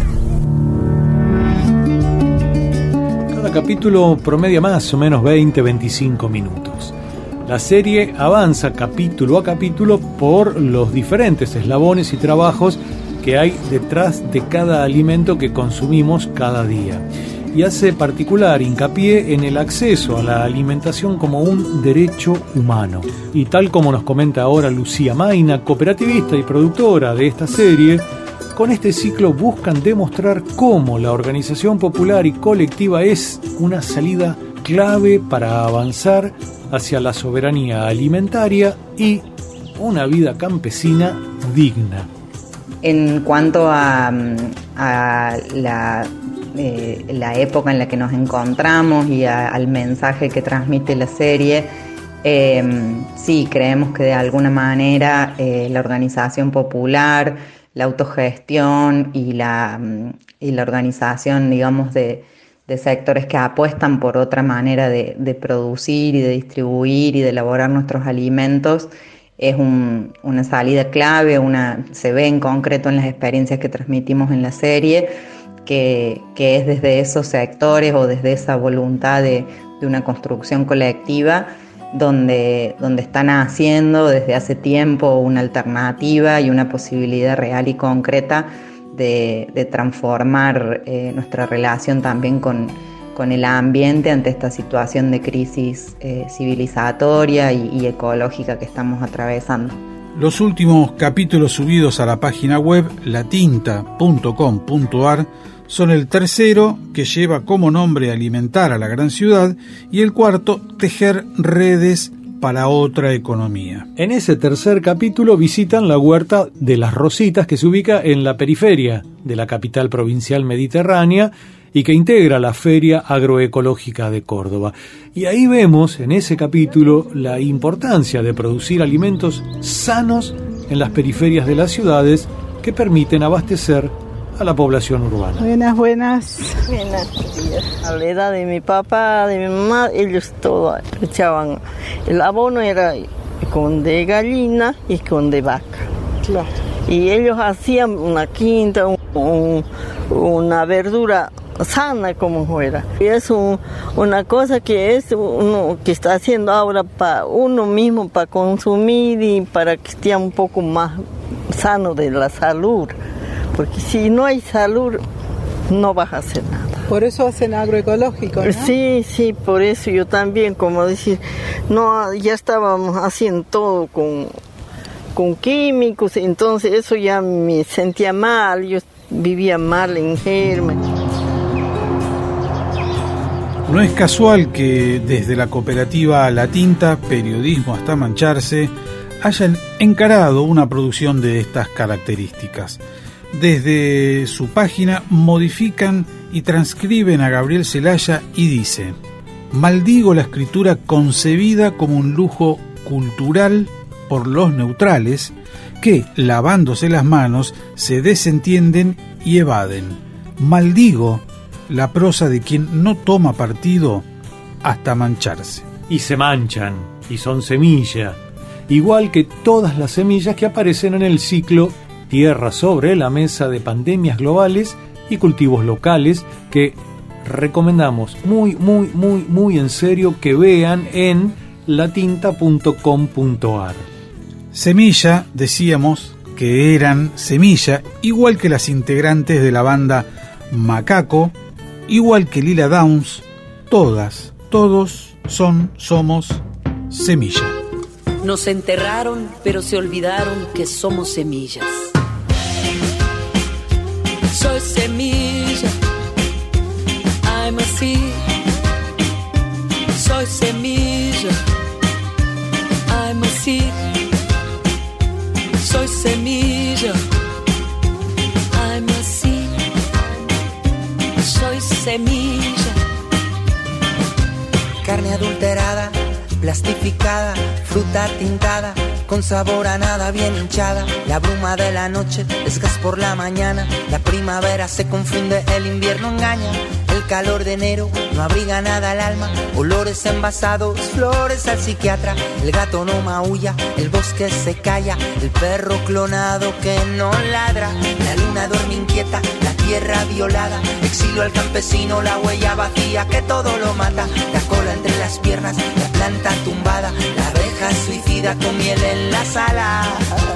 Cada capítulo promedia más o menos veinte a veinticinco minutos. La serie avanza capítulo a capítulo por los diferentes eslabones y trabajos que hay detrás de cada alimento que consumimos cada día. Y hace particular hincapié en el acceso a la alimentación como un derecho humano. Y tal como nos comenta ahora Lucía Maina, cooperativista y productora de esta serie, con este ciclo buscan demostrar cómo la organización popular y colectiva es una salida clave para avanzar hacia la soberanía alimentaria y una vida campesina digna. En cuanto a, a la, eh, la época en la que nos encontramos y a, al mensaje que transmite la serie, eh, sí, creemos que de alguna manera eh, la organización popular, la autogestión y la, y la organización, digamos, de, de sectores que apuestan por otra manera de, de producir y de distribuir y de elaborar nuestros alimentos, es un, una salida clave, una, se ve en concreto en las experiencias que transmitimos en la serie, que, que es desde esos sectores o desde esa voluntad de, de una construcción colectiva donde, donde están haciendo desde hace tiempo una alternativa y una posibilidad real y concreta de, de transformar eh, nuestra relación también con, con el ambiente ante esta situación de crisis eh, civilizatoria y, y ecológica que estamos atravesando. Los últimos capítulos subidos a la página web latinta punto com punto ar son el tercero, que lleva como nombre Alimentar a la Gran Ciudad, y el cuarto, Tejer redes para otra economía. En ese tercer capítulo visitan la huerta de Las Rositas, que se ubica en la periferia de la capital provincial mediterránea y que integra la Feria Agroecológica de Córdoba. Y ahí vemos en ese capítulo la importancia de producir alimentos sanos en las periferias de las ciudades que permiten abastecer a la población urbana. Buenas, buenas. Buenas días. A la edad de mi papá, de mi mamá, ellos todos echaban. El abono era con de gallina y con de vaca. Claro. Y ellos hacían una quinta, un, un, una verdura sana como fuera. Y es un, una cosa que es uno que está haciendo ahora para uno mismo, para consumir y para que esté un poco más sano de la salud. Porque si no hay salud, no vas a hacer nada. Por eso hacen agroecológico, ¿no? Sí, sí, por eso yo también, como decir, no, ya estábamos haciendo todo con, con químicos, entonces eso ya me sentía mal, yo vivía mal en germen. No es casual que desde la cooperativa La Tinta, Periodismo hasta Mancharse, hayan encarado una producción de estas características. Desde su página modifican y transcriben a Gabriel Celaya y dice: maldigo la escritura concebida como un lujo cultural por los neutrales que, lavándose las manos, se desentienden y evaden. Maldigo la prosa de quien no toma partido hasta mancharse. Y se manchan, y son semilla, igual que todas las semillas que aparecen en el ciclo Tierra sobre la Mesa de Pandemias Globales y Cultivos Locales, que recomendamos muy, muy, muy, muy en serio que vean en latinta punto com punto ar. Semilla, decíamos que eran semilla, igual que las integrantes de la banda Macaco, igual que Lila Downs, todas, todos son, somos semilla. Nos enterraron, pero se olvidaron que somos semillas. Soy semilla, I'm a seed. Soy semilla, I'm a seed. Soy semilla, I'm a seed. Soy semilla. Carne adulterada, plastificada, fruta tintada, con sabor a nada, bien hinchada. La bruma de la noche es gas por la mañana. La primavera se confunde, el invierno engaña. El calor de enero no abriga nada al alma. Olores envasados, flores al psiquiatra. El gato no maulla, el bosque se calla. El perro clonado que no ladra. La luna duerme inquieta, la tierra violada. Exilio al campesino, la huella vacía que todo lo mata. La cola entre las piernas, la planta tumbada. La abeja suicida con miel en las alas.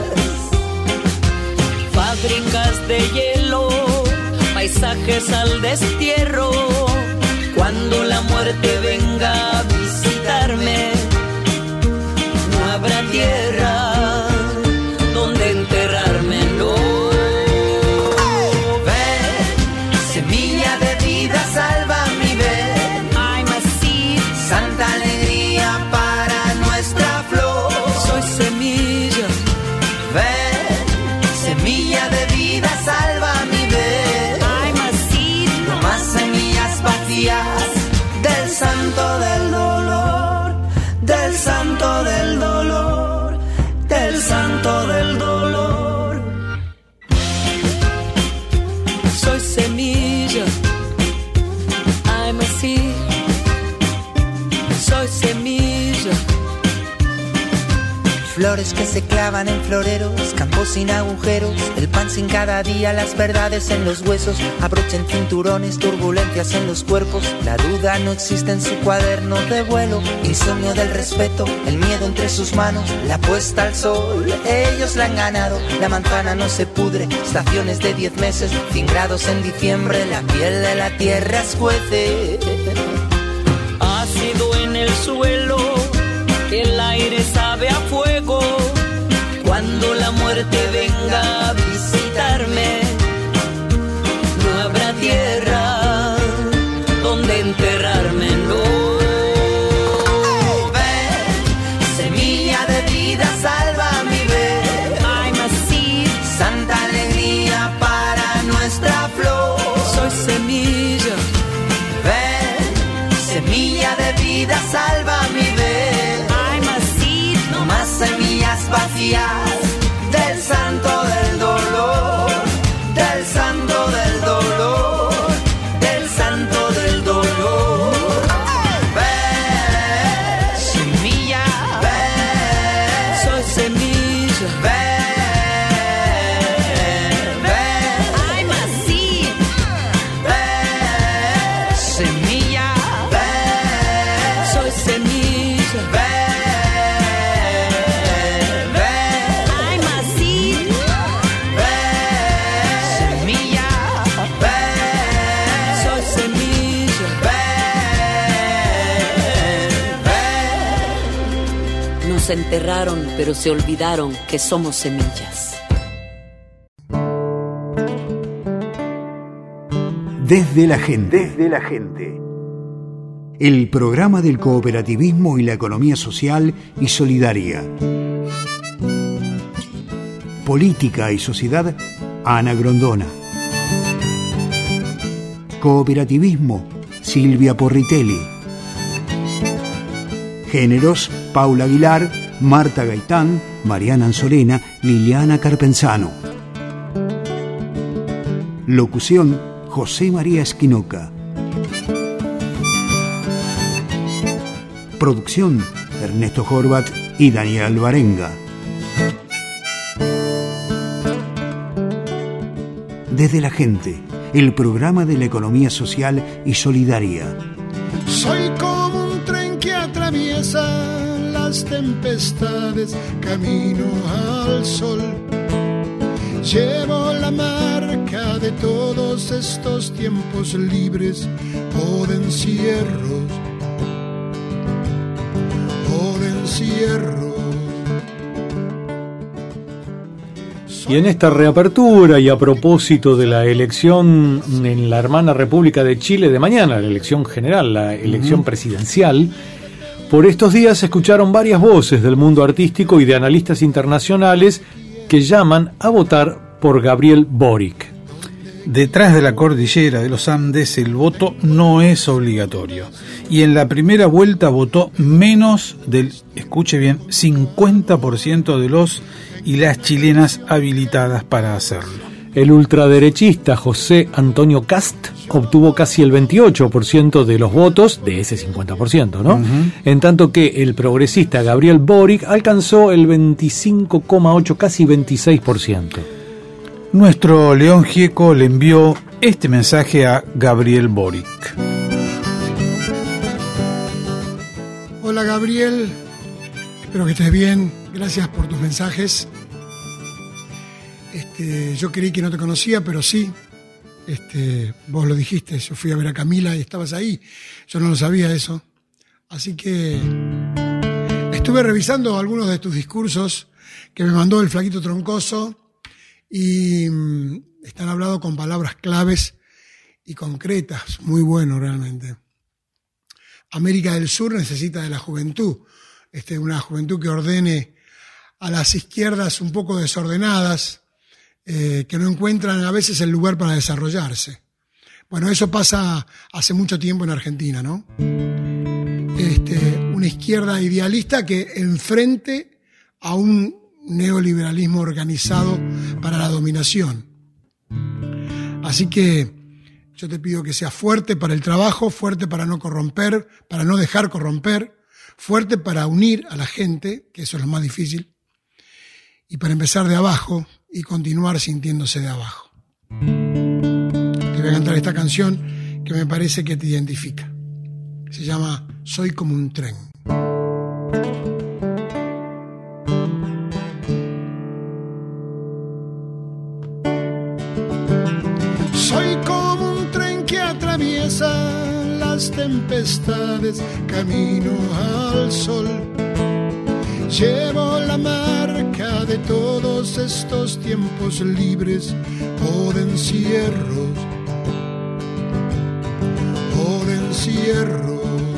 Fábricas de hielo, paisajes al destierro. Cuando la muerte venga a visitarme, no habrá tierra donde enterrarme, no. Ven, semilla de vida, salva mi ven. I'm a seed, santa alegría para nuestra flor. soy semilla. Ven, semilla de vida, salva mi ven. I'm a seed, No más semillas vacías del santo del dolor, del santo del dolor, del santo del dolor. soy semilla. I'm a seed, soy semilla. Flores que se clavan en floreros, campos sin agujeros, el pan sin cada día, las verdades en los huesos, abrochen cinturones, turbulencias en los cuerpos, la duda no existe en su cuaderno de vuelo, insomnio del respeto, el miedo entre sus manos, la puesta al sol, ellos la han ganado, la manzana no se pudre, estaciones de diez meses, cien grados en diciembre, la piel de la tierra escuece. Ácido en el suelo, el aire sabe a fuego. Cuando la muerte venga a visitarme, no habrá tierra donde enterrarme, no. Ven, semilla de vida, salva mi ven. I'm a seed, Santa alegría para nuestra flor. soy semilla. Ven, semilla de vida, salva mi ven. I'm a seed, No más semillas vacías del santo del dolor, del santo del dolor, del santo del dolor. Ven, semilla, ven, soy semilla. ven, ven, I'm a seed, ven, semilla, ven, soy semilla. ven. I'm a seed, Semilla, ven, soy semilla. ven, ven. Nos enterraron, pero se olvidaron que somos semillas. Desde la gente. Desde la gente. El programa del cooperativismo y la economía social y solidaria. Política y sociedad, Ana Grondona. Cooperativismo, Silvia Porritelli. Géneros, Paula Aguilar, Marta Gaitán, Mariana Anzorena, Liliana Carpenzano. Locución, José María Esquinoca. Producción, Ernesto Horvat y Daniel Alvarenga. Desde la gente, el programa de la economía social y solidaria. Soy como un tren que atraviesa las tempestades, camino al sol. Llevo la marca de todos estos tiempos libres o de encierros, o de encierros. Y en esta reapertura y a propósito de la elección en la hermana República de Chile de mañana, la elección general, la elección uh-huh. presidencial, por estos días se escucharon varias voces del mundo artístico y de analistas internacionales que llaman a votar por Gabriel Boric. Detrás de la cordillera de los Andes el voto no es obligatorio. Y en la primera vuelta votó menos del, escuche bien, cincuenta por ciento de los y las chilenas habilitadas para hacerlo. El ultraderechista José Antonio Cast obtuvo casi el veintiocho por ciento de los votos, de ese cincuenta por ciento, ¿no? Uh-huh. En tanto que el progresista Gabriel Boric alcanzó el veinticinco coma ocho por ciento, casi veintiséis por ciento. Nuestro León Gieco le envió este mensaje a Gabriel Boric. Hola Gabriel, espero que estés bien, gracias por tus mensajes. Este, yo creí que no te conocía, pero sí, este, vos lo dijiste, yo fui a ver a Camila y estabas ahí, yo no lo sabía eso. Así que estuve revisando algunos de tus discursos que me mandó el Flaquito Troncoso y mmm, están hablados con palabras claves y concretas, muy bueno realmente. América del Sur necesita de la juventud, este, una juventud que ordene a las izquierdas un poco desordenadas, Eh, que no encuentran a veces el lugar para desarrollarse. Bueno, eso pasa hace mucho tiempo en Argentina, ¿no? Este, una izquierda idealista que enfrente a un neoliberalismo organizado para la dominación. Así que yo te pido que seas fuerte para el trabajo, fuerte para no corromper, para no dejar corromper, fuerte para unir a la gente, que eso es lo más difícil, y para empezar de abajo y continuar sintiéndose de abajo. Te voy a cantar esta canción que me parece que te identifica. Se llama Soy como un tren. Soy como un tren que atraviesa las tempestades, camino al sol. Llevo la marca de todos estos tiempos libres o de encierros, o de encierros.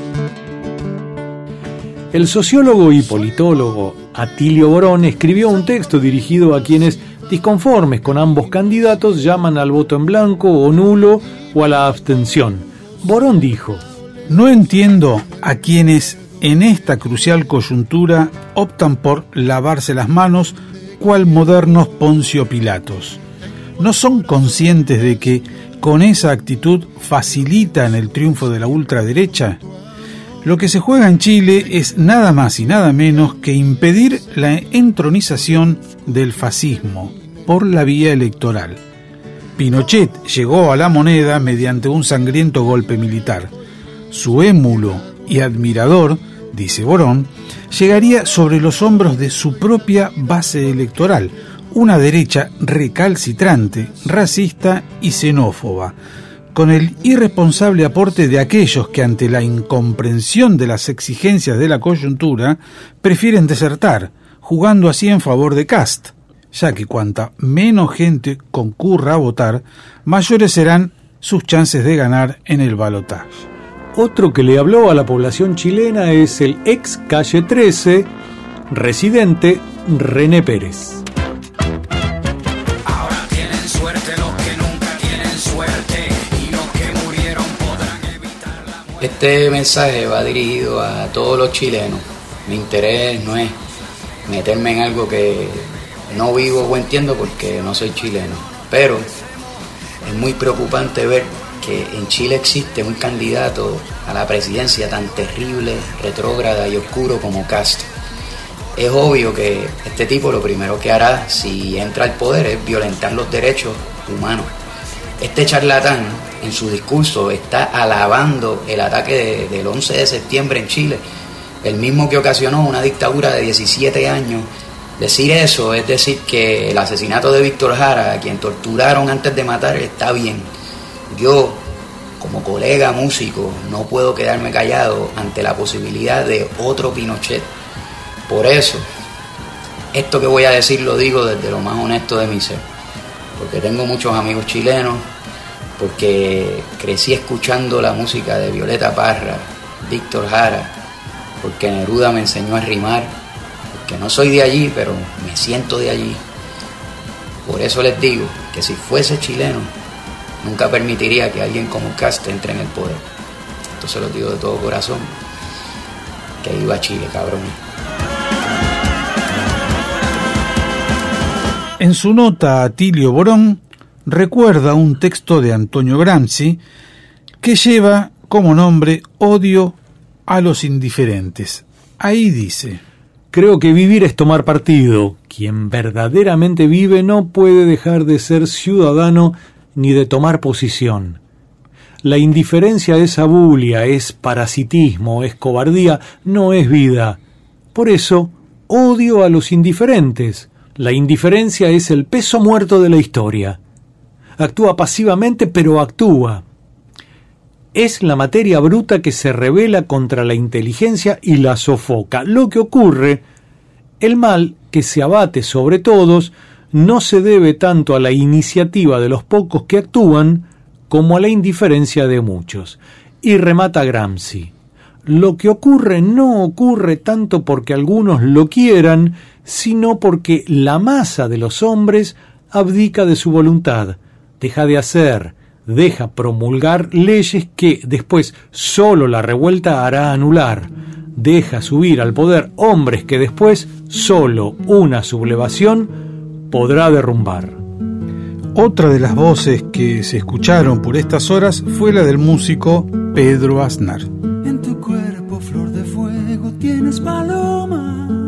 El sociólogo y politólogo Atilio Borón escribió un texto dirigido a quienes, disconformes con ambos candidatos, llaman al voto en blanco o nulo o a la abstención. Borón dijo: no entiendo a quienes en esta crucial coyuntura optan por lavarse las manos cual modernos Poncio Pilatos. ¿No son conscientes de que con esa actitud facilitan el triunfo de la ultraderecha? Lo que se juega en Chile es nada más y nada menos que impedir la entronización del fascismo por la vía electoral. Pinochet llegó a la moneda mediante un sangriento golpe militar. Su émulo y admirador, dice Borón, llegaría sobre los hombros de su propia base electoral, una derecha recalcitrante, racista y xenófoba, con el irresponsable aporte de aquellos que ante la incomprensión de las exigencias de la coyuntura prefieren desertar, jugando así en favor de Cast, ya que cuanta menos gente concurra a votar, mayores serán sus chances de ganar en el balotaje. Otro que le habló a la población chilena es el ex Calle trece, residente René Pérez. Ahora tienen suerte los que nunca tienen suerte y los que murieron podrán evitar la muerte. Este mensaje va dirigido a todos los chilenos. Mi interés no es meterme en algo que no vivo o entiendo porque no soy chileno, pero es muy preocupante ver que en Chile existe un candidato a la presidencia tan terrible, retrógrada y oscuro como Castro. Es obvio que este tipo lo primero que hará si entra al poder es violentar los derechos humanos. Este charlatán en su discurso está alabando el ataque de, del once de septiembre en Chile, el mismo que ocasionó una dictadura de diecisiete años. Decir eso es decir que el asesinato de Víctor Jara, a quien torturaron antes de matar, está bien. Yo, como colega músico, no puedo quedarme callado ante la posibilidad de otro Pinochet. Por eso, esto que voy a decir lo digo desde lo más honesto de mi ser, porque tengo muchos amigos chilenos, porque crecí escuchando la música de Violeta Parra, Víctor Jara, porque Neruda me enseñó a rimar, porque no soy de allí, pero me siento de allí. Por eso les digo que si fuese chileno, nunca permitiría que alguien como Cast entre en el poder. Entonces lo digo de todo corazón, que iba a Chile, cabrón. En su nota, Atilio Borón recuerda un texto de Antonio Gramsci que lleva como nombre Odio a los indiferentes. Ahí dice: creo que vivir es tomar partido. Quien verdaderamente vive no puede dejar de ser ciudadano ni de tomar posición. La indiferencia es abulia, es parasitismo, es cobardía, no es vida. Por eso, odio a los indiferentes. La indiferencia es el peso muerto de la historia. Actúa pasivamente, pero actúa. Es la materia bruta que se rebela contra la inteligencia y la sofoca. Lo que ocurre, el mal que se abate sobre todos, no se debe tanto a la iniciativa de los pocos que actúan, como a la indiferencia de muchos. Y remata Gramsci: lo que ocurre no ocurre tanto porque algunos lo quieran, sino porque la masa de los hombres abdica de su voluntad, deja de hacer, deja promulgar leyes que después solo la revuelta hará anular, deja subir al poder hombres que después solo una sublevación podrá derrumbar. Otra de las voces que se escucharon por estas horas fue la del músico Pedro Aznar. En tu cuerpo, flor de fuego, tienes paloma.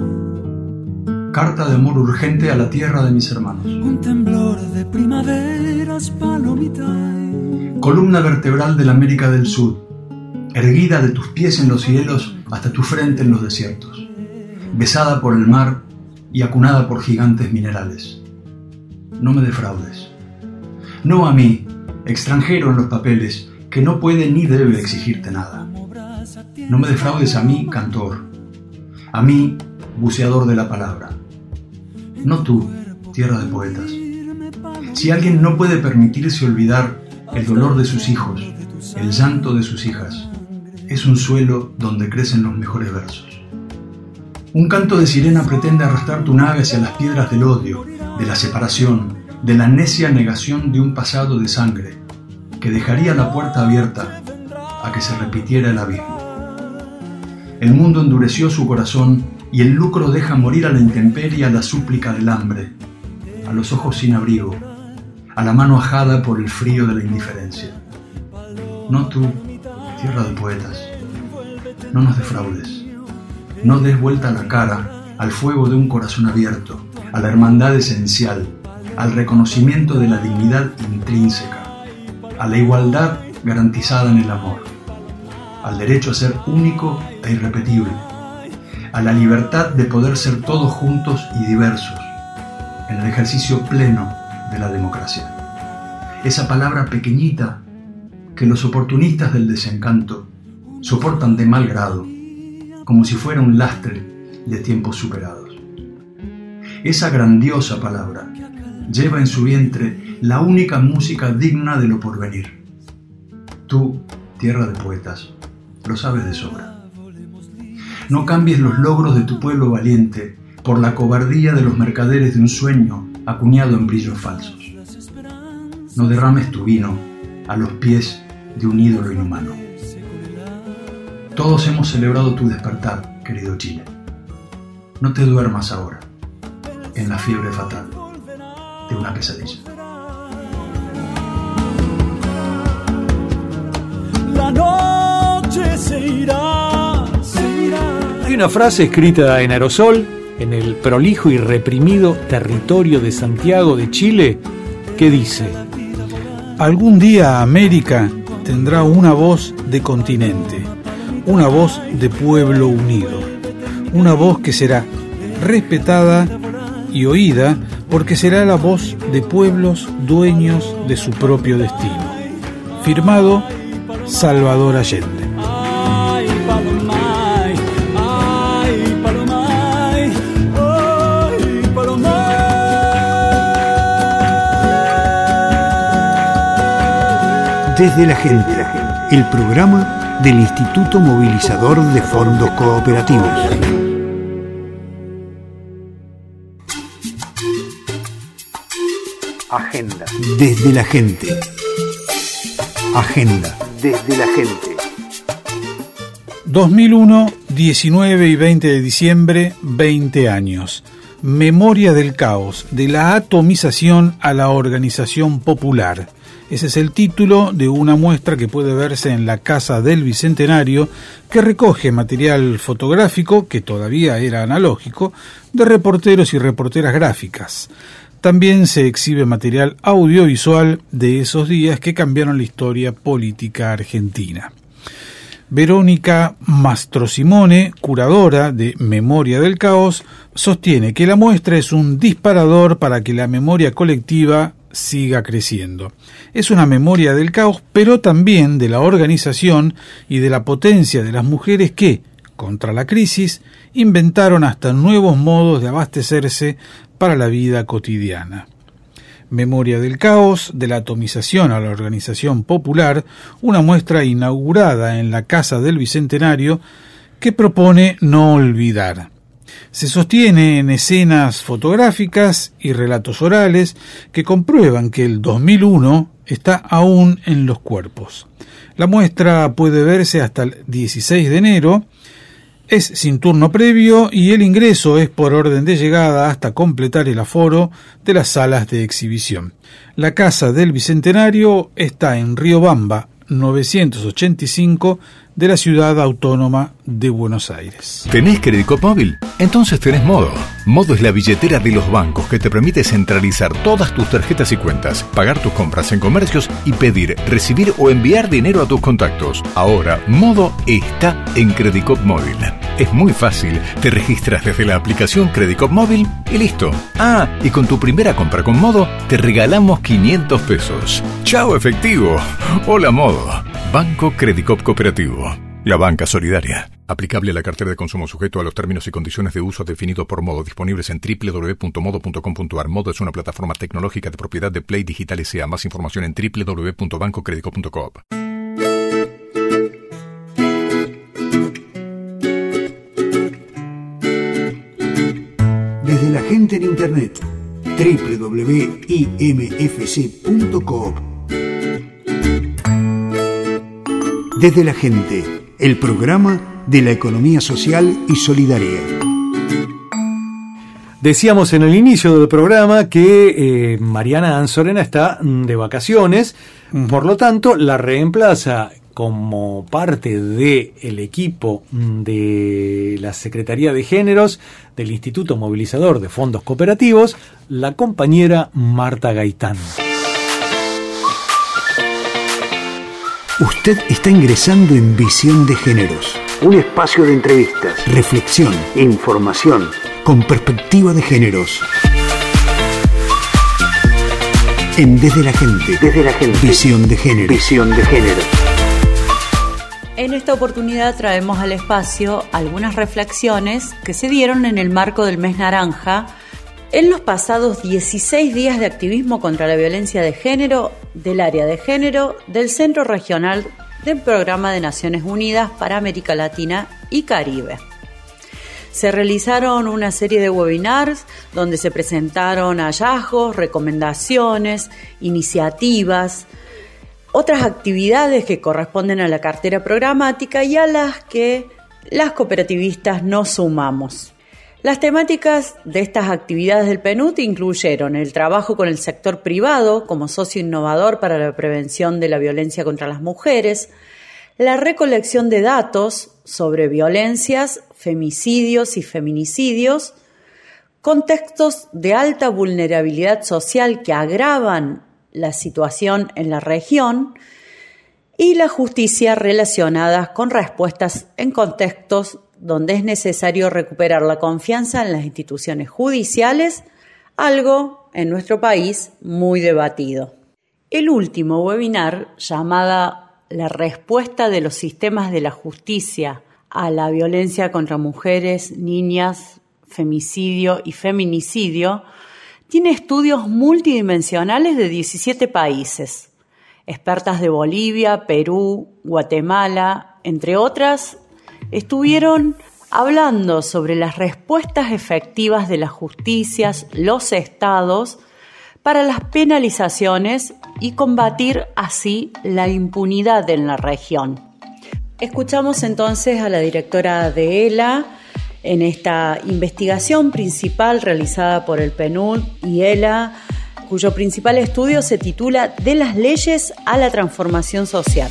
Carta de amor urgente a la tierra de mis hermanos. Un temblor de primaveras, palomita. Columna vertebral de la América del Sur, erguida de tus pies en los cielos hasta tu frente en los desiertos, besada por el mar y acunada por gigantes minerales. No me defraudes. No a mí, extranjero en los papeles, que no puede ni debe exigirte nada. No me defraudes a mí, cantor. A mí, buceador de la palabra. No tú, tierra de poetas. Si alguien no puede permitirse olvidar el dolor de sus hijos, el llanto de sus hijas, es un suelo donde crecen los mejores versos. Un canto de sirena pretende arrastrar tu nave hacia las piedras del odio, de la separación, de la necia negación de un pasado de sangre, que dejaría la puerta abierta a que se repitiera el abismo. El mundo endureció su corazón y el lucro deja morir a la intemperie a la súplica del hambre, a los ojos sin abrigo, a la mano ajada por el frío de la indiferencia. No tú, tierra de poetas, no nos defraudes, no des vuelta la cara al fuego de un corazón abierto, a la hermandad esencial, al reconocimiento de la dignidad intrínseca, a la igualdad garantizada en el amor, al derecho a ser único e irrepetible, a la libertad de poder ser todos juntos y diversos, en el ejercicio pleno de la democracia. Esa palabra pequeñita que los oportunistas del desencanto soportan de mal grado, como si fuera un lastre de tiempos superados. Esa grandiosa palabra lleva en su vientre la única música digna de lo porvenir. Tú, tierra de poetas, lo sabes de sobra. No cambies los logros de tu pueblo valiente por la cobardía de los mercaderes de un sueño acuñado en brillos falsos. No derrames tu vino a los pies de un ídolo inhumano. Todos hemos celebrado tu despertar, querido Chile. No te duermas ahora, en la fiebre fatal de una pesadilla. La noche se irá, se irá. Hay una frase escrita en aerosol en el prolijo y reprimido territorio de Santiago de Chile que dice: algún día América tendrá una voz de continente, una voz de pueblo unido, una voz que será respetada y oída porque será la voz de pueblos dueños de su propio destino. Firmado Salvador Allende. Ay, Palomay, ay, Palomay, ay, Palomay. Desde la gente, el programa del Instituto Movilizador de Fondos Cooperativos. Agenda. Desde la gente. Agenda desde la gente. dos mil uno, diecinueve y veinte de diciembre, veinte años. Memoria del caos, de la atomización a la organización popular. Ese es el título de una muestra que puede verse en la Casa del Bicentenario, que recoge material fotográfico, que todavía era analógico, de reporteros y reporteras gráficas. También se exhibe material audiovisual de esos días que cambiaron la historia política argentina. Verónica Mastrosimone, curadora de Memoria del Caos, sostiene que la muestra es un disparador para que la memoria colectiva siga creciendo. Es una memoria del caos, pero también de la organización y de la potencia de las mujeres que, contra la crisis, inventaron hasta nuevos modos de abastecerse para la vida cotidiana. Memoria del caos, de la atomización a la organización popular, una muestra inaugurada en la Casa del Bicentenario que propone no olvidar. Se sostiene en escenas fotográficas y relatos orales que comprueban que el dos mil uno está aún en los cuerpos. La muestra puede verse hasta el dieciséis de enero, es sin turno previo y el ingreso es por orden de llegada hasta completar el aforo de las salas de exhibición. La Casa del Bicentenario está en Riobamba novecientos ochenta y cinco de la Ciudad Autónoma de Buenos Aires. ¿Tenés Credicop móvil? Entonces tenés Modo. Modo es la billetera de los bancos que te permite centralizar todas tus tarjetas y cuentas, pagar tus compras en comercios y pedir, recibir o enviar dinero a tus contactos. Ahora, Modo está en Credicop móvil. Es muy fácil. Te registras desde la aplicación Credicop móvil y listo. Ah, y con tu primera compra con Modo, te regalamos quinientos pesos. ¡Chao efectivo! Hola Modo. Banco Credicop Cooperativo. La banca solidaria. Aplicable a la cartera de consumo sujeto a los términos y condiciones de uso definidos por Modo, disponibles en doble u doble u doble u punto modo punto com punto a r. Modo es una plataforma tecnológica de propiedad de Play Digital S A. Más información en doble u doble u doble u punto banco credicop punto com. Desde la gente en Internet, doble u doble u doble u punto i m f c punto coop. Desde la gente, el programa de la economía social y solidaria. Decíamos en el inicio del programa que eh, Mariana Anzorena está de vacaciones, uh-huh. Por lo tanto la reemplaza como parte del equipo de la Secretaría de Géneros del Instituto Movilizador de Fondos Cooperativos, la compañera Marta Gaitán. Usted está ingresando en Visión de Géneros, un espacio de entrevistas, reflexión e información con perspectiva de géneros. En Desde la Gente, Desde la Gente, Visión de Género, Visión de Género. En esta oportunidad traemos al espacio algunas reflexiones que se dieron en el marco del Mes Naranja en los pasados dieciséis días de activismo contra la violencia de género del área de género del Centro Regional del Programa de Naciones Unidas para América Latina y Caribe. Se realizaron una serie de webinars donde se presentaron hallazgos, recomendaciones, iniciativas, otras actividades que corresponden a la cartera programática y a las que las cooperativistas nos sumamos. Las temáticas de estas actividades del P N U D incluyeron el trabajo con el sector privado como socio innovador para la prevención de la violencia contra las mujeres, la recolección de datos sobre violencias, femicidios y feminicidios, contextos de alta vulnerabilidad social que agravan la situación en la región y la justicia relacionadas con respuestas en contextos donde es necesario recuperar la confianza en las instituciones judiciales, algo en nuestro país muy debatido. El último webinar, llamada La respuesta de los sistemas de la justicia a la violencia contra mujeres, niñas, femicidio y feminicidio, tiene estudios multidimensionales de diecisiete países. Expertas de Bolivia, Perú, Guatemala, entre otras, estuvieron hablando sobre las respuestas efectivas de las justicias, los estados, para las penalizaciones y combatir así la impunidad en la región. Escuchamos entonces a la directora de ELA en esta investigación principal realizada por el PNUD y ELA, cuyo principal estudio se titula De las leyes a la transformación social.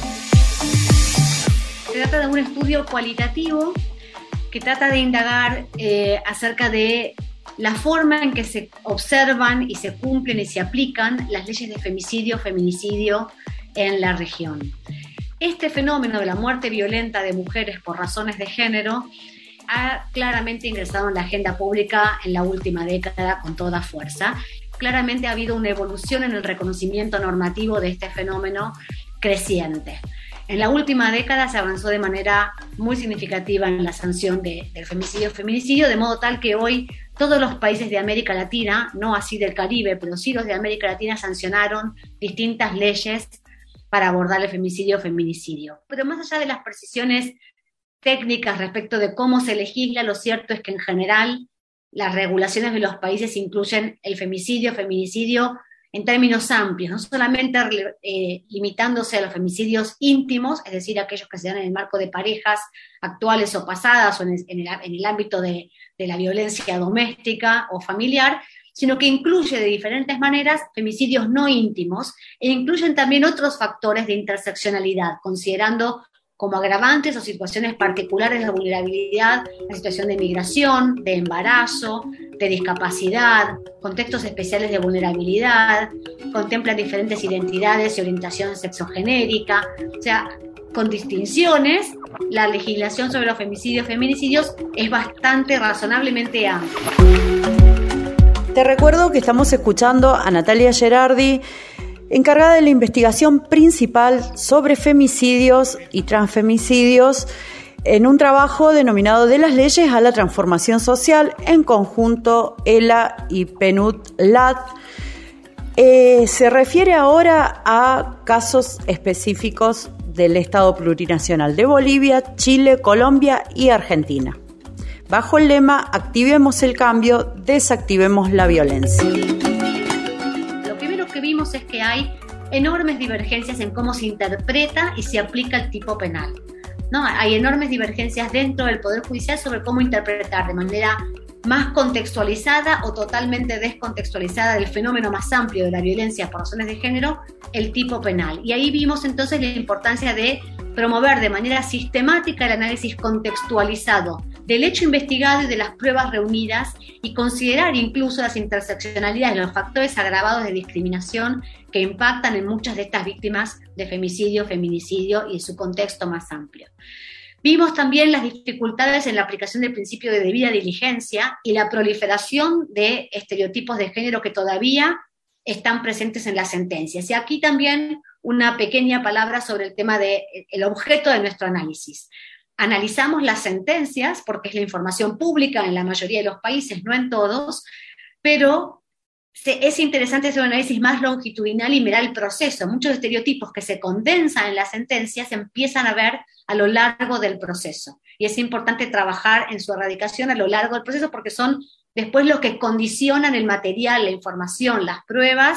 Se trata de un estudio cualitativo que trata de indagar eh, acerca de la forma en que se observan y se cumplen y se aplican las leyes de femicidio, feminicidio en la región. Este fenómeno de la muerte violenta de mujeres por razones de género ha claramente ingresado en la agenda pública en la última década con toda fuerza. Claramente ha habido una evolución en el reconocimiento normativo de este fenómeno creciente. En la última década se avanzó de manera muy significativa en la sanción de, del femicidio-feminicidio, de modo tal que hoy todos los países de América Latina, no así del Caribe, pero sí los de América Latina, sancionaron distintas leyes para abordar el femicidio-feminicidio. Pero más allá de las precisiones técnicas respecto de cómo se legisla, lo cierto es que en general las regulaciones de los países incluyen el femicidio-feminicidio en términos amplios, no solamente eh, limitándose a los femicidios íntimos, es decir, aquellos que se dan en el marco de parejas actuales o pasadas o en el, en el, en el ámbito de, de la violencia doméstica o familiar, sino que incluye de diferentes maneras femicidios no íntimos e incluyen también otros factores de interseccionalidad, considerando como agravantes o situaciones particulares de vulnerabilidad, la situación de migración, de embarazo, de discapacidad, contextos especiales de vulnerabilidad, contemplan diferentes identidades y orientación sexogenérica, o sea, con distinciones, la legislación sobre los femicidios y feminicidios es bastante razonablemente amplia. Te recuerdo que estamos escuchando a Natalia Gerardi, encargada de la investigación principal sobre femicidios y transfemicidios en un trabajo denominado De las leyes a la transformación social, en conjunto ELA y PNUD-LAD. Eh, se refiere ahora a casos específicos del Estado plurinacional de Bolivia, Chile, Colombia y Argentina, bajo el lema Activemos el cambio, desactivemos la violencia. Que vimos es que hay enormes divergencias en cómo se interpreta y se aplica el tipo penal, ¿no? Hay enormes divergencias dentro del Poder Judicial sobre cómo interpretar de manera más contextualizada o totalmente descontextualizada del fenómeno más amplio de la violencia por razones de género, el tipo penal. Y ahí vimos entonces la importancia de promover de manera sistemática el análisis contextualizado del hecho investigado y de las pruebas reunidas y considerar incluso las interseccionalidades, los factores agravados de discriminación que impactan en muchas de estas víctimas de femicidio, feminicidio y en su contexto más amplio. Vimos también las dificultades en la aplicación del principio de debida diligencia y la proliferación de estereotipos de género que todavía están presentes en las sentencias. Y aquí también una pequeña palabra sobre el tema del objeto de nuestro análisis. Analizamos las sentencias porque es la información pública en la mayoría de los países, no en todos, pero es interesante hacer un análisis más longitudinal y mirar el proceso. Muchos estereotipos que se condensan en las sentencias se empiezan a ver a lo largo del proceso. Y es importante trabajar en su erradicación a lo largo del proceso porque son después los que condicionan el material, la información, las pruebas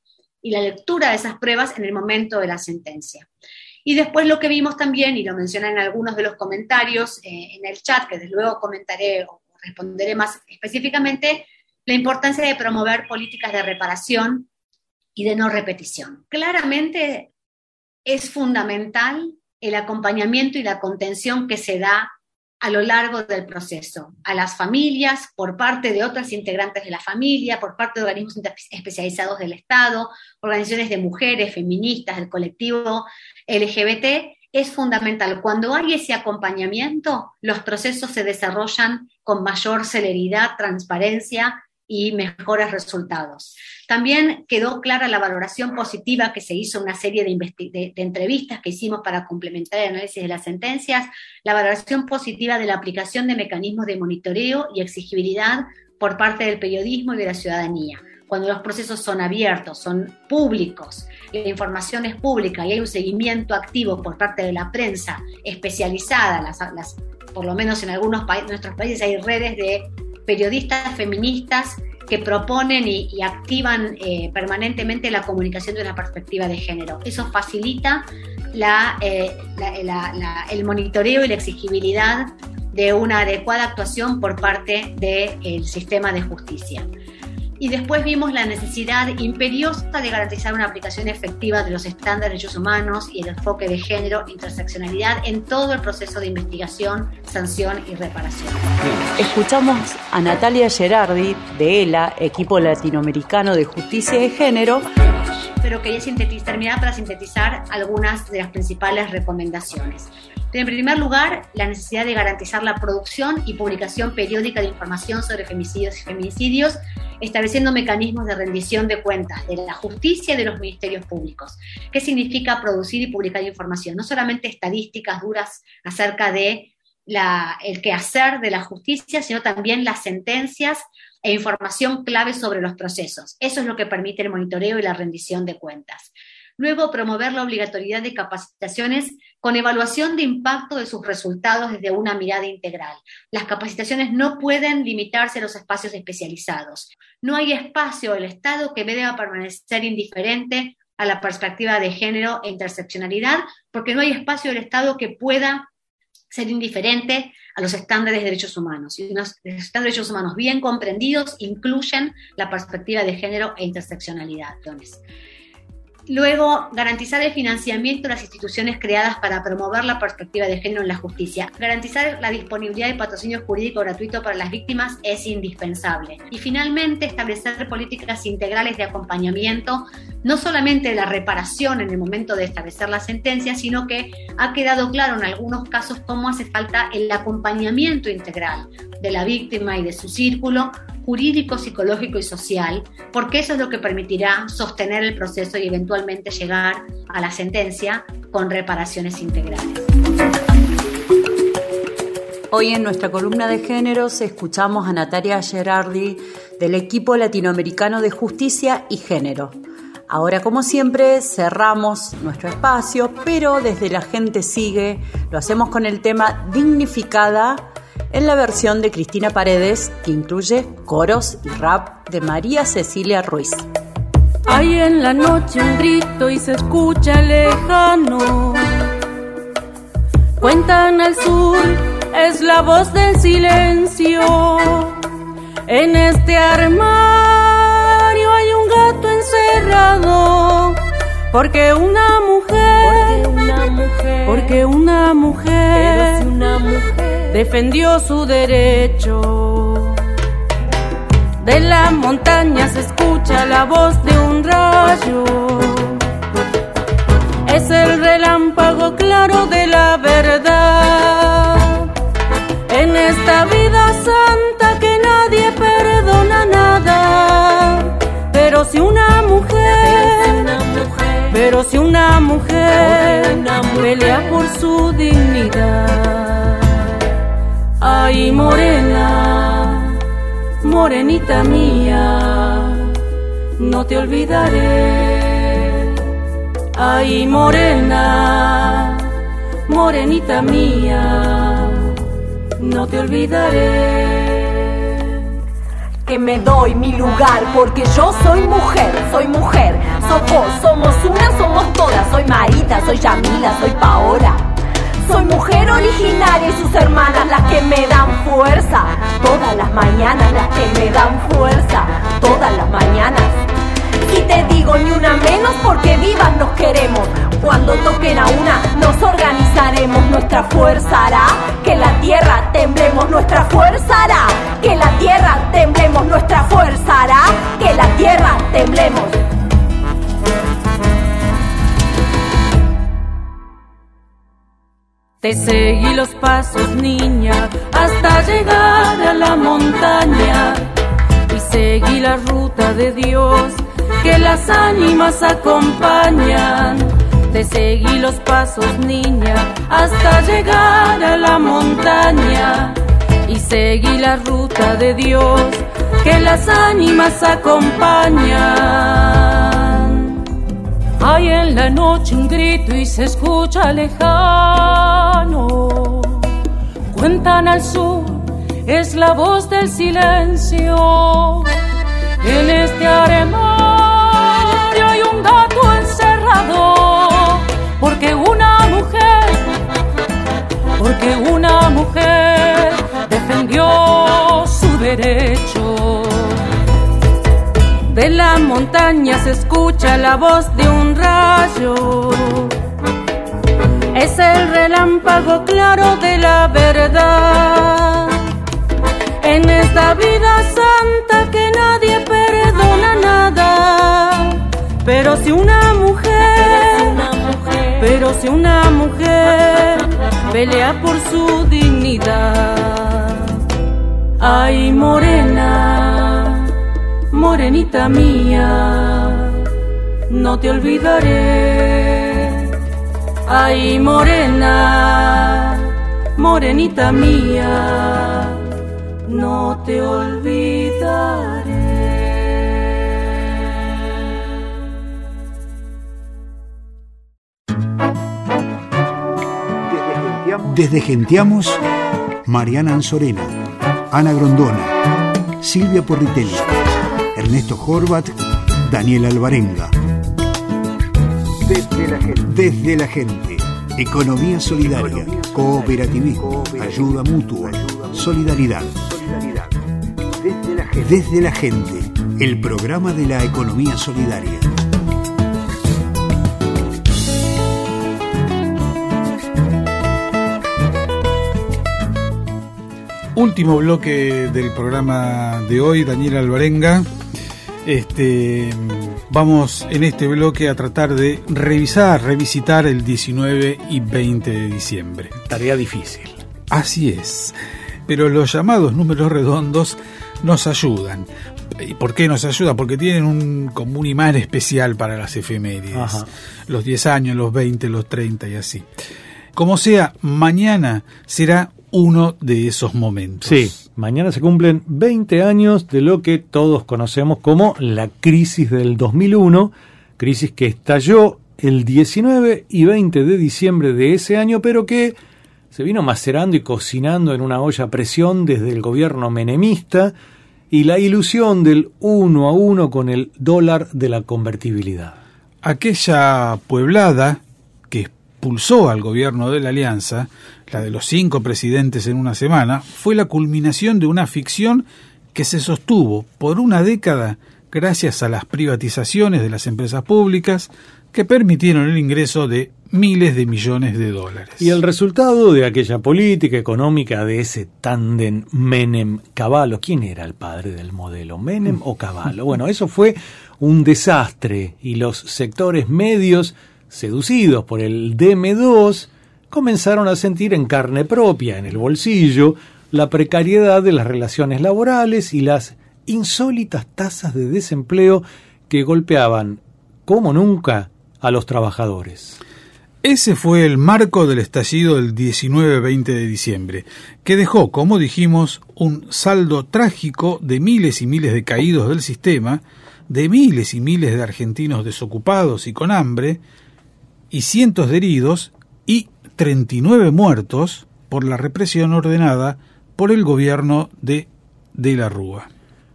y la lectura de esas pruebas en el momento de la sentencia. Y después lo que vimos también, y lo mencionan en algunos de los comentarios eh, en el chat, que desde luego comentaré o responderé más específicamente, la importancia de promover políticas de reparación y de no repetición. Claramente es fundamental el acompañamiento y la contención que se da a lo largo del proceso, a las familias, por parte de otras integrantes de la familia, por parte de organismos especializados del Estado, organizaciones de mujeres, feministas, del colectivo L G B T, es fundamental. Cuando hay ese acompañamiento, los procesos se desarrollan con mayor celeridad, transparencia y mejores resultados. También quedó clara la valoración positiva que se hizo, una serie de, investi- de, de entrevistas que hicimos para complementar el análisis de las sentencias, la valoración positiva de la aplicación de mecanismos de monitoreo y exigibilidad por parte del periodismo y de la ciudadanía. Cuando los procesos son abiertos, son públicos, la información es pública y hay un seguimiento activo por parte de la prensa especializada, las, las, por lo menos en algunos pa- nuestros países hay redes de periodistas feministas que proponen y, y activan eh, permanentemente la comunicación de una perspectiva de género. Eso facilita la, eh, la, la, la, el monitoreo y la exigibilidad de una adecuada actuación por parte del sistema de justicia. Y después vimos la necesidad imperiosa de garantizar una aplicación efectiva de los estándares de derechos humanos y el enfoque de género e interseccionalidad en todo el proceso de investigación, sanción y reparación. Escuchamos a Natalia Gerardi de ELA, Equipo Latinoamericano de Justicia de Género, pero quería sintetizar, terminar para sintetizar algunas de las principales recomendaciones. En primer lugar, la necesidad de garantizar la producción y publicación periódica de información sobre femicidios y feminicidios, estableciendo mecanismos de rendición de cuentas de la justicia y de los ministerios públicos. ¿Qué significa producir y publicar información? No solamente estadísticas duras acerca de la, el quehacer de la justicia, sino también las sentencias e información clave sobre los procesos. Eso es lo que permite el monitoreo y la rendición de cuentas. Luego, promover la obligatoriedad de capacitaciones con evaluación de impacto de sus resultados desde una mirada integral. Las capacitaciones no pueden limitarse a los espacios especializados. No hay espacio del Estado que deba permanecer indiferente a la perspectiva de género e interseccionalidad, porque no hay espacio del Estado que pueda ser indiferente a los estándares de derechos humanos. Y los estándares de derechos humanos bien comprendidos incluyen la perspectiva de género e interseccionalidad. Luego, garantizar el financiamiento de las instituciones creadas para promover la perspectiva de género en la justicia. Garantizar la disponibilidad de patrocinio jurídico gratuito para las víctimas es indispensable. Y finalmente, establecer políticas integrales de acompañamiento, no solamente de la reparación en el momento de establecer la sentencia, sino que ha quedado claro en algunos casos cómo hace falta el acompañamiento integral de la víctima y de su círculo jurídico, psicológico y social, porque eso es lo que permitirá sostener el proceso y eventualmente llegar a la sentencia con reparaciones integrales. Hoy en nuestra columna de géneros escuchamos a Natalia Gerardi del Equipo Latinoamericano de Justicia y Género. Ahora, como siempre, cerramos nuestro espacio, pero desde La Gente Sigue lo hacemos con el tema Dignificada, en la versión de Cristina Paredes, que incluye coros y rap de María Cecilia Ruiz. Hay en la noche un grito y se escucha lejano. Cuentan al sur, es la voz del silencio. En este armario hay un gato encerrado. Porque una mujer, porque una mujer, porque una mujer, pero si una mujer defendió su derecho. De la montaña se escucha la voz de un rayo. Es el relámpago claro de la verdad. En esta vida santa que nadie perdona nada. Pero si una mujer, pero si una mujer, una mujer pelea por su dignidad. Ay, morena, morenita mía, no te olvidaré. Ay, morena, morenita mía, no te olvidaré. Que me doy mi lugar porque yo soy mujer, soy mujer, sos vos, somos una, somos todas. Soy Marita, soy Yamila, soy Paola. Soy mujer originaria y sus hermanas las que me dan fuerza. Todas las mañanas las que me dan fuerza. Todas las mañanas. Y te digo ni una menos porque vivas nos queremos. Cuando toquen a una nos organizaremos. Nuestra fuerza hará que la tierra temblemos. Nuestra fuerza hará que la tierra temblemos. Nuestra fuerza hará que la tierra temblemos. Te seguí los pasos, niña, hasta llegar a la montaña. Y seguí la ruta de Dios que las ánimas acompañan. Te seguí los pasos, niña, hasta llegar a la montaña. Y seguí la ruta de Dios que las ánimas acompañan. Hay en la noche un grito y se escucha lejano. Cuentan al sur, es la voz del silencio. En este armario hay un gato encerrado, porque una mujer, porque una mujer defendió su derecho. De la montaña se escucha la voz de un rayo, es el relámpago claro de la verdad. En esta vida santa que nadie perdona nada, pero si una mujer, pero si una mujer pelea por su dignidad. Ay, morena, morenita mía, no te olvidaré. Ay, morena, morenita mía, no te olvidaré. Desde Genteamos, Mariana Anzorena, Ana Grondona, Silvia Porritelli, Ernesto Horvat, Daniel Alvarenga. Desde la gente. Desde la gente. Economía solidaria, cooperativismo, ayuda mutua, solidaridad. Desde la gente. Desde la gente. El programa de la economía solidaria. Último bloque del programa de hoy, Daniel Alvarenga. Este, vamos en este bloque a tratar de revisar, revisitar el diecinueve y veinte de diciembre. Tarea difícil. Así es, pero los llamados números redondos nos ayudan. ¿Y por qué nos ayudan? Porque tienen un, como un imán especial para las efemérides. Ajá. Los diez años, los veinte, los treinta y así. Como sea, mañana será uno de esos momentos. Sí, mañana se cumplen veinte años de lo que todos conocemos como la crisis del dos mil uno, crisis que estalló el diecinueve y veinte de diciembre de ese año, pero que se vino macerando y cocinando en una olla a presión desde el gobierno menemista y la ilusión del uno a uno con el dólar de la convertibilidad. Aquella pueblada que expulsó al gobierno de la Alianza, la de los cinco presidentes en una semana, fue la culminación de una ficción que se sostuvo por una década gracias a las privatizaciones de las empresas públicas que permitieron el ingreso de miles de millones de dólares. Y el resultado de aquella política económica, de ese tándem Menem-Cavallo, ¿quién era el padre del modelo, Menem o Cavallo? Bueno, eso fue un desastre y los sectores medios, seducidos por el D M dos, comenzaron a sentir en carne propia, en el bolsillo, la precariedad de las relaciones laborales y las insólitas tasas de desempleo que golpeaban, como nunca, a los trabajadores. Ese fue el marco del estallido del diecinueve veinte de diciembre, que dejó, como dijimos, un saldo trágico de miles y miles de caídos del sistema, de miles y miles de argentinos desocupados y con hambre, y cientos de heridos, y treinta y nueve muertos por la represión ordenada por el gobierno de De la Rúa.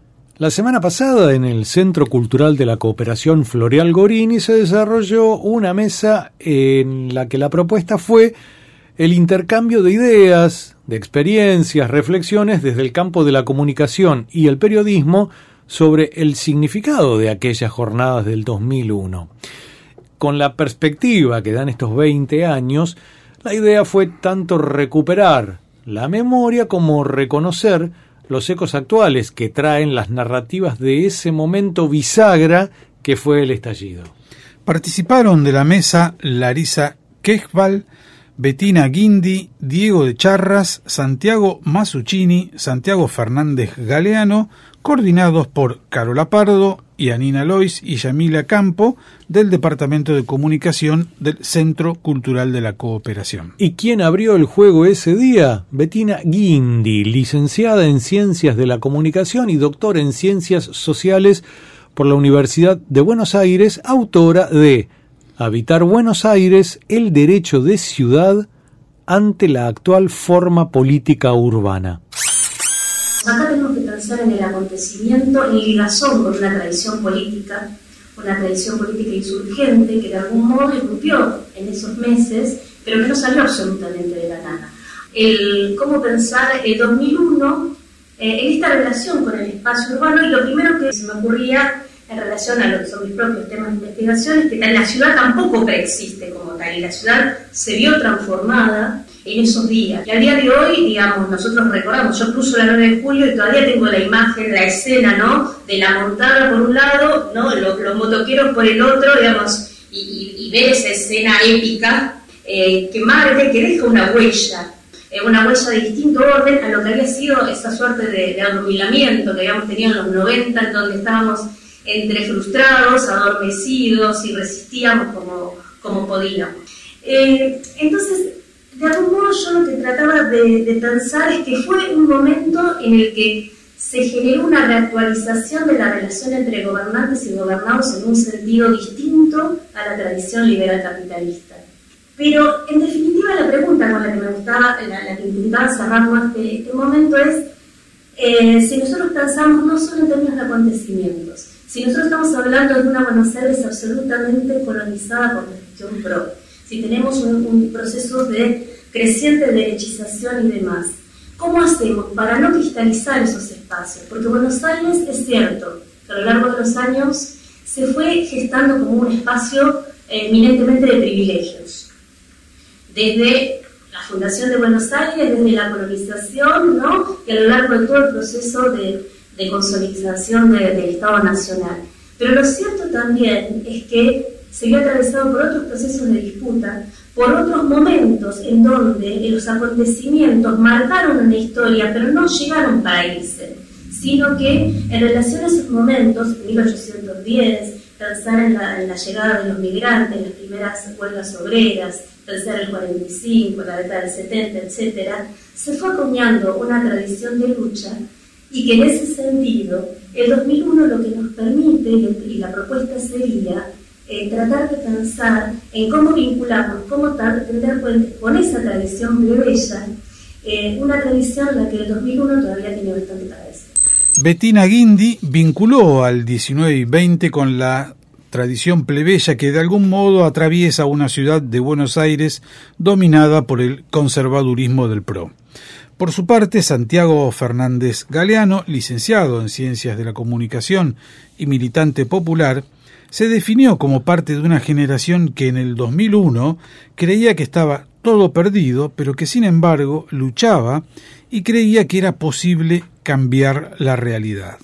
La semana pasada, en el Centro Cultural de la Cooperación Floreal Gorini, se desarrolló una mesa en la que la propuesta fue el intercambio de ideas, de experiencias, reflexiones desde el campo de la comunicación y el periodismo sobre el significado de aquellas jornadas del dos mil uno. Con la perspectiva que dan estos veinte años, la idea fue tanto recuperar la memoria como reconocer los ecos actuales que traen las narrativas de ese momento bisagra que fue el estallido. Participaron de la mesa Larisa Quejval, Bettina Guindi, Diego de Charras, Santiago Masuccini, Santiago Fernández Galeano, coordinados por Carola Pardo, Yanina Lois y Yamila Campo, del Departamento de Comunicación del Centro Cultural de la Cooperación. ¿Y quién abrió el juego ese día? Bettina Guindi, licenciada en Ciencias de la Comunicación y doctora en Ciencias Sociales por la Universidad de Buenos Aires, autora de Habitar Buenos Aires, el derecho de ciudad ante la actual forma política urbana. acá tenemos que pensar en el acontecimiento en ligazón con una tradición política, una tradición política insurgente que de algún modo irrumpió en esos meses, pero que no salió absolutamente de la nada. El cómo pensar el dos mil uno eh, en esta relación con el espacio urbano, y lo primero que se me ocurría en relación a lo que son mis propios temas de investigación es que la ciudad tampoco preexiste como tal, y la ciudad se vio transformada en esos días. Y al día de hoy, digamos, nosotros recordamos, yo cruzo la nueve de julio y todavía tengo la imagen, la escena, ¿no?, de la montada por un lado, ¿no?, los, los motoqueros por el otro, digamos, y, y, y ver esa escena épica eh, que marca, que deja una huella, eh, una huella de distinto orden a lo que había sido esa suerte de, de adormilamiento que habíamos tenido en los noventa, en donde estábamos entre frustrados, adormecidos y resistíamos como, como podíamos. Eh, entonces, de algún modo yo lo que trataba de, de pensar es que fue un momento en el que se generó una reactualización de la relación entre gobernantes y gobernados en un sentido distinto a la tradición liberal capitalista. Pero, en definitiva, la pregunta con la que me gustaba, la, la que intentaba cerrar este, este momento es eh, si nosotros pensamos no solo en términos de acontecimientos, si nosotros estamos hablando de una Buenos Aires absolutamente colonizada por la gestión pro, si tenemos un, un proceso de creciente derechización y demás, ¿cómo hacemos para no cristalizar esos espacios? Porque Buenos Aires, es cierto, que a lo largo de los años se fue gestando como un espacio eh, eminentemente de privilegios. Desde la fundación de Buenos Aires, desde la colonización, ¿no?, y a lo largo de todo el proceso de, de consolidación de, del Estado Nacional. Pero lo cierto también es que se vio atravesado por otros procesos de disputa, por otros momentos en donde los acontecimientos marcaron una historia, pero no llegaron para irse, sino que en relación a esos momentos, mil ochocientos diez, pensar en la, en la llegada de los migrantes, las primeras huelgas obreras, pensar en el cuarenta y cinco, la década del setenta, etcétera, se fue acuñando una tradición de lucha, y que en ese sentido, el dos mil uno lo que nos permite, y la propuesta sería, Eh, tratar de pensar en cómo vincularnos, cómo tratar con, con esa tradición plebeya, eh, una tradición en la que el dos mil uno todavía tiene bastante para decir. Bettina Guindy vinculó al diecinueve y veinte con la tradición plebeya que de algún modo atraviesa una ciudad de Buenos Aires dominada por el conservadurismo del P R O. Por su parte, Santiago Fernández Galeano, licenciado en Ciencias de la Comunicación y militante popular, se definió como parte de una generación que en el dos mil uno creía que estaba todo perdido, pero que sin embargo luchaba y creía que era posible cambiar la realidad.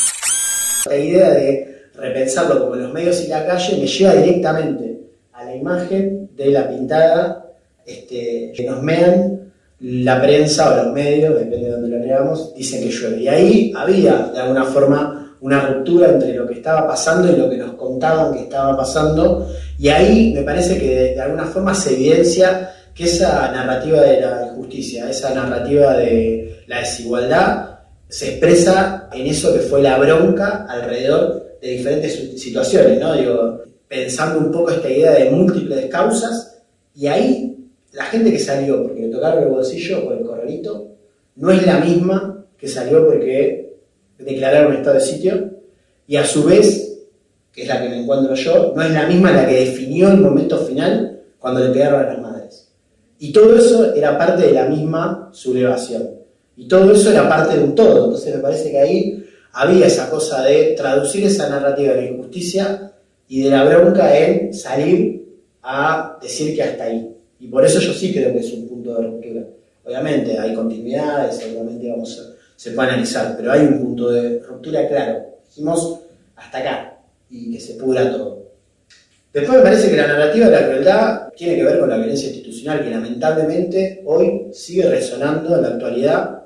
La idea de repensarlo como los medios y la calle me lleva directamente a la imagen de la pintada este, que nos mean la prensa o los medios, depende de donde lo leamos, dicen que llueve. Y ahí había de alguna forma una ruptura entre lo que estaba pasando y lo que nos contaban que estaba pasando, y ahí me parece que de, de alguna forma se evidencia que esa narrativa de la injusticia, esa narrativa de la desigualdad, se expresa en eso que fue la bronca alrededor de diferentes situaciones, ¿no? Digo, pensando un poco esta idea de múltiples causas, y ahí la gente que salió porque le tocaron el bolsillo o el corralito, no es la misma que salió porque declararon un estado de sitio, y a su vez, que es la que me encuentro yo, no es la misma la que definió el momento final cuando le pegaron a las madres. Y todo eso era parte de la misma sublevación. Y todo eso era parte de un todo. Entonces me parece que ahí había esa cosa de traducir esa narrativa de la injusticia y de la bronca en salir a decir que hasta ahí. Y por eso yo sí creo que es un punto de ruptura. Obviamente hay continuidades, seguramente vamos a se puede analizar, pero hay un punto de ruptura claro. Dijimos hasta acá y que se pudra todo. Después me parece que la narrativa de la crueldad tiene que ver con la violencia institucional que lamentablemente hoy sigue resonando en la actualidad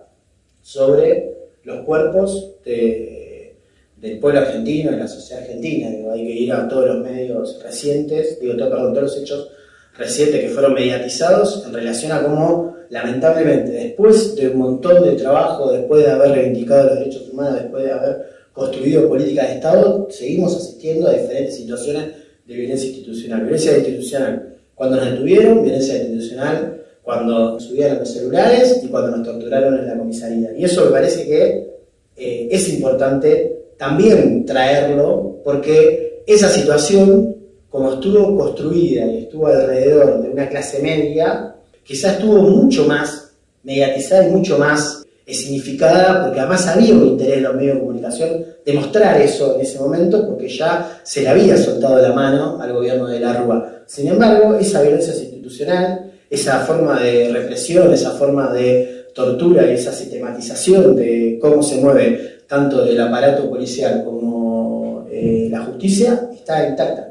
sobre los cuerpos de, del pueblo argentino y la sociedad argentina. Digo, hay que ir a todos los medios recientes, digo, todo, perdón, todos los hechos recientes que fueron mediatizados en relación a cómo lamentablemente después de un montón de trabajo, después de haber reivindicado los derechos humanos, después de haber construido políticas de Estado, seguimos asistiendo a diferentes situaciones de violencia institucional. Violencia institucional cuando nos detuvieron, violencia institucional cuando nos subían los celulares y cuando nos torturaron en la comisaría. Y eso me parece que eh, es importante también traerlo, porque esa situación, como estuvo construida y estuvo alrededor de una clase media, quizás estuvo mucho más mediatizada y mucho más eh, significada, porque además había un interés de los medios de comunicación de mostrar eso en ese momento, porque ya se le había soltado la mano al gobierno de la Rúa. Sin embargo, esa violencia institucional, esa forma de represión, esa forma de tortura y esa sistematización de cómo se mueve tanto el aparato policial como eh, la justicia, está intacta.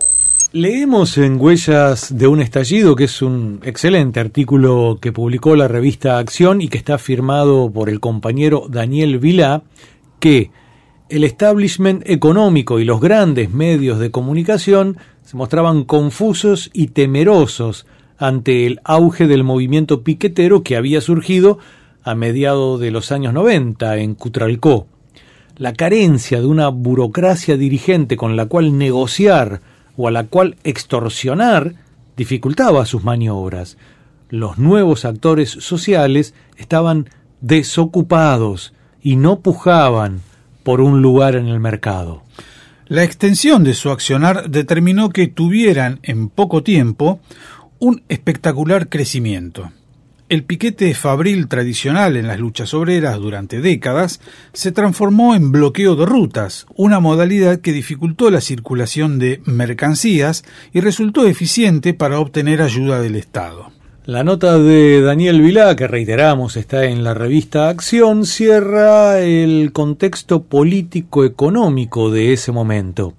Leemos en Huellas de un estallido, que es un excelente artículo que publicó la revista Acción y que está firmado por el compañero Daniel Vilá, que el establishment económico y los grandes medios de comunicación se mostraban confusos y temerosos ante el auge del movimiento piquetero que había surgido a mediados de los años noventa en Cutralcó. La carencia de una burocracia dirigente con la cual negociar o a la cual extorsionar dificultaba sus maniobras. Los nuevos actores sociales estaban desocupados y no pujaban por un lugar en el mercado. La extensión de su accionar determinó que tuvieran en poco tiempo un espectacular crecimiento. El piquete fabril tradicional en las luchas obreras durante décadas se transformó en bloqueo de rutas, una modalidad que dificultó la circulación de mercancías y resultó eficiente para obtener ayuda del Estado. La nota de Daniel Vilá, que reiteramos está en la revista Acción, cierra el contexto político-económico de ese momento.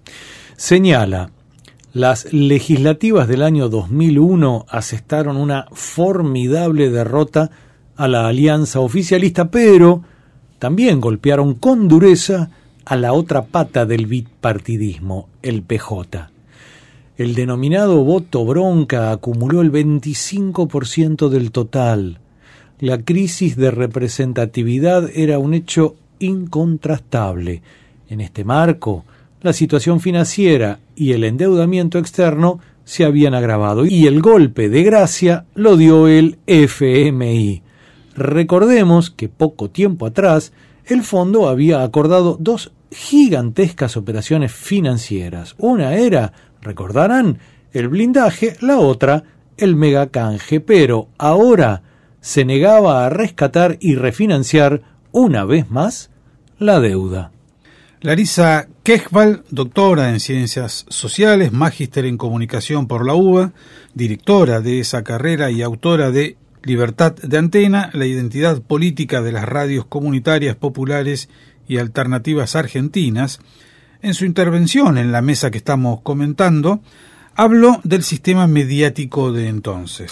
Señala: las legislativas del año dos mil uno asestaron una formidable derrota a la alianza oficialista, pero también golpearon con dureza a la otra pata del bipartidismo, el P J. El denominado voto bronca acumuló el veinticinco por ciento del total. La crisis de representatividad era un hecho incontrastable. En este marco, la situación financiera y el endeudamiento externo se habían agravado y el golpe de gracia lo dio el F M I. Recordemos que poco tiempo atrás el fondo había acordado dos gigantescas operaciones financieras. Una era, recordarán, el blindaje, la otra, el megacanje, pero ahora se negaba a rescatar y refinanciar una vez más la deuda. Larisa Quejval, doctora en Ciencias Sociales, magíster en Comunicación por la U B A, directora de esa carrera y autora de Libertad de Antena, la identidad política de las radios comunitarias populares y alternativas argentinas, en su intervención en la mesa que estamos comentando, habló del sistema mediático de entonces.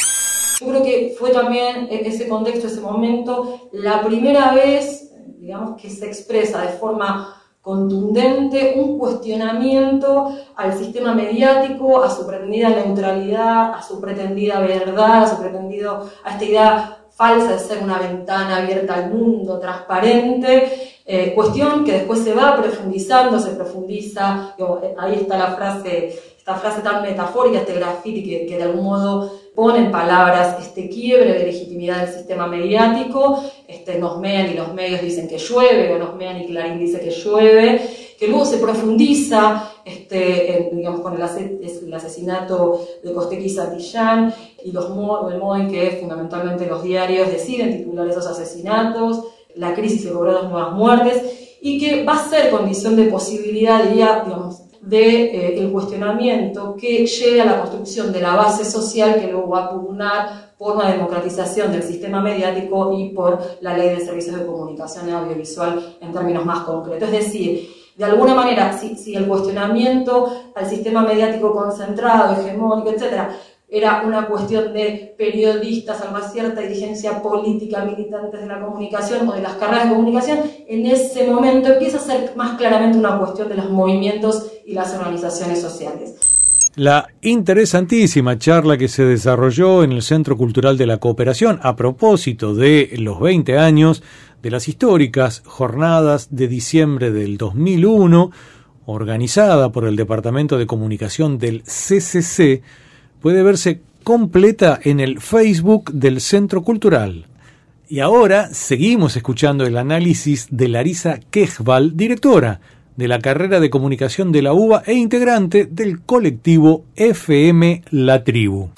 Yo creo que fue también ese contexto, ese momento, la primera vez, digamos, que se expresa de forma contundente un cuestionamiento al sistema mediático, a su pretendida neutralidad, a su pretendida verdad, a su pretendido, a esta idea falsa de ser una ventana abierta al mundo, transparente, eh, cuestión que después se va profundizando, se profundiza, digo, ahí está la frase, esta frase tan metafórica, este graffiti que, que de algún modo pone en palabras este quiebre de legitimidad del sistema mediático, este, nos mean y los medios dicen que llueve, o nos mean y Clarín dice que llueve, que luego se profundiza este, en, digamos, con el, ases el asesinato de Costec y Santillán y los modos, el modo en que fundamentalmente los diarios deciden titular esos asesinatos, la crisis que cobró dos nuevas muertes, y que va a ser condición de posibilidad, diría, digamos, de eh, el cuestionamiento que lleve a la construcción de la base social que luego va a pugnar por una democratización del sistema mediático y por la ley de servicios de comunicación y audiovisual en términos más concretos. Es decir, de alguna manera, si, si el cuestionamiento al sistema mediático concentrado, hegemónico, etcétera, era una cuestión de periodistas, alguna cierta dirigencia política, militantes de la comunicación o de las carreras de comunicación, en ese momento empieza a ser más claramente una cuestión de los movimientos y las organizaciones sociales. La interesantísima charla que se desarrolló en el Centro Cultural de la Cooperación a propósito de los veinte años de las históricas jornadas de diciembre del dos mil uno, organizada por el Departamento de Comunicación del C C C, puede verse completa en el Facebook del Centro Cultural. Y ahora seguimos escuchando el análisis de Larisa Quejbal, directora de la carrera de comunicación de la UBA e integrante del colectivo F M La Tribu.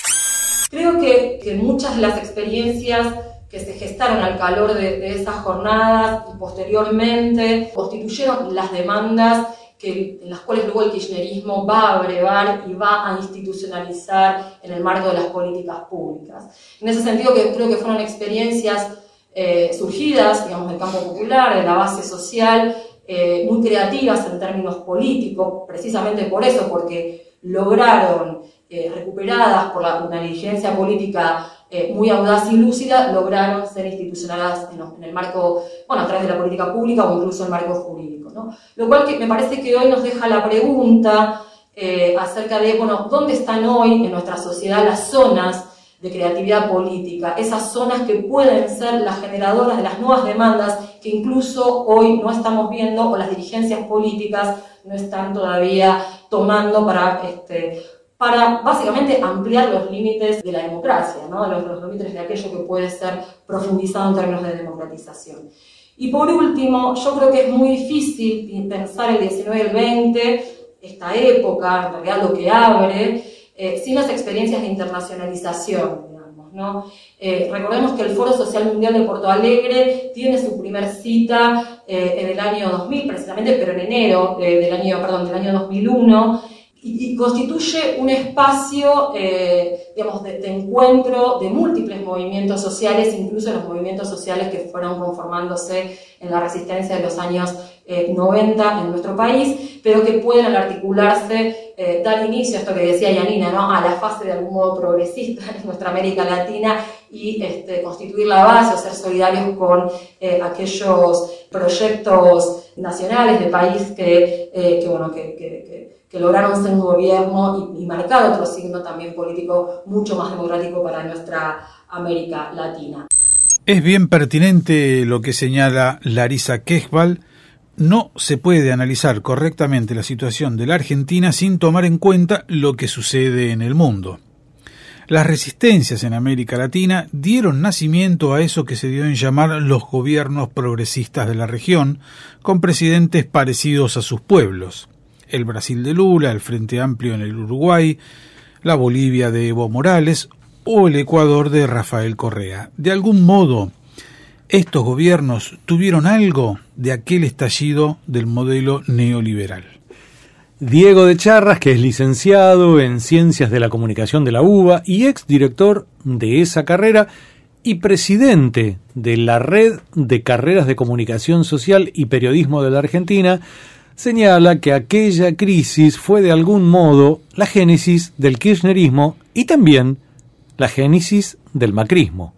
Creo que, que muchas de las experiencias que se gestaron al calor de, de esas jornadas y posteriormente constituyeron las demandas que, en las cuales luego el kirchnerismo va a abrevar y va a institucionalizar en el marco de las políticas públicas. En ese sentido, que creo que fueron experiencias eh, surgidas, digamos, del campo popular, de la base social, eh, muy creativas en términos políticos, precisamente por eso, porque lograron, eh, recuperadas por la, una dirigencia política Eh, muy audaz y lúcida, lograron ser institucionalizadas en, en el marco, bueno, a través de la política pública o incluso el marco jurídico, ¿no? Lo cual que me parece que hoy nos deja la pregunta eh, acerca de, bueno, ¿dónde están hoy en nuestra sociedad las zonas de creatividad política? Esas zonas que pueden ser las generadoras de las nuevas demandas que incluso hoy no estamos viendo o las dirigencias políticas no están todavía tomando para... este, para básicamente ampliar los límites de la democracia, ¿no? los, los límites de aquello que puede ser profundizado en términos de democratización. Y por último, yo creo que es muy difícil pensar el diecinueve y el veinte, esta época, en realidad lo que abre, eh, sin las experiencias de internacionalización, digamos, ¿no? Eh, recordemos que el Foro Social Mundial de Porto Alegre tiene su primer cita eh, en el año dos mil, precisamente, pero en enero eh, del año, perdón, del año dos mil uno, y constituye un espacio, eh, digamos, de, de encuentro de múltiples movimientos sociales, incluso los movimientos sociales que fueron conformándose en la resistencia de los años eh, noventa en nuestro país, pero que pueden al articularse eh, dar inicio a esto que decía Yanina, ¿no? A la fase de algún modo progresista en nuestra América Latina y este, constituir la base o ser solidarios con eh, aquellos proyectos nacionales de país que, eh, que bueno, que, que, que que lograron ser un gobierno y, y marcar otro signo también político mucho más democrático para nuestra América Latina. Es bien pertinente lo que señala Larisa Quejbal. No se puede analizar correctamente la situación de la Argentina sin tomar en cuenta lo que sucede en el mundo. Las resistencias en América Latina dieron nacimiento a eso que se dio en llamar los gobiernos progresistas de la región, con presidentes parecidos a sus pueblos. El Brasil de Lula, el Frente Amplio en el Uruguay, la Bolivia de Evo Morales o el Ecuador de Rafael Correa. De algún modo, estos gobiernos tuvieron algo de aquel estallido del modelo neoliberal. Diego de Charras, que es licenciado en Ciencias de la Comunicación de la UBA y exdirector de esa carrera y presidente de la Red de Carreras de Comunicación Social y Periodismo de la Argentina, señala que aquella crisis fue de algún modo la génesis del kirchnerismo y también la génesis del macrismo.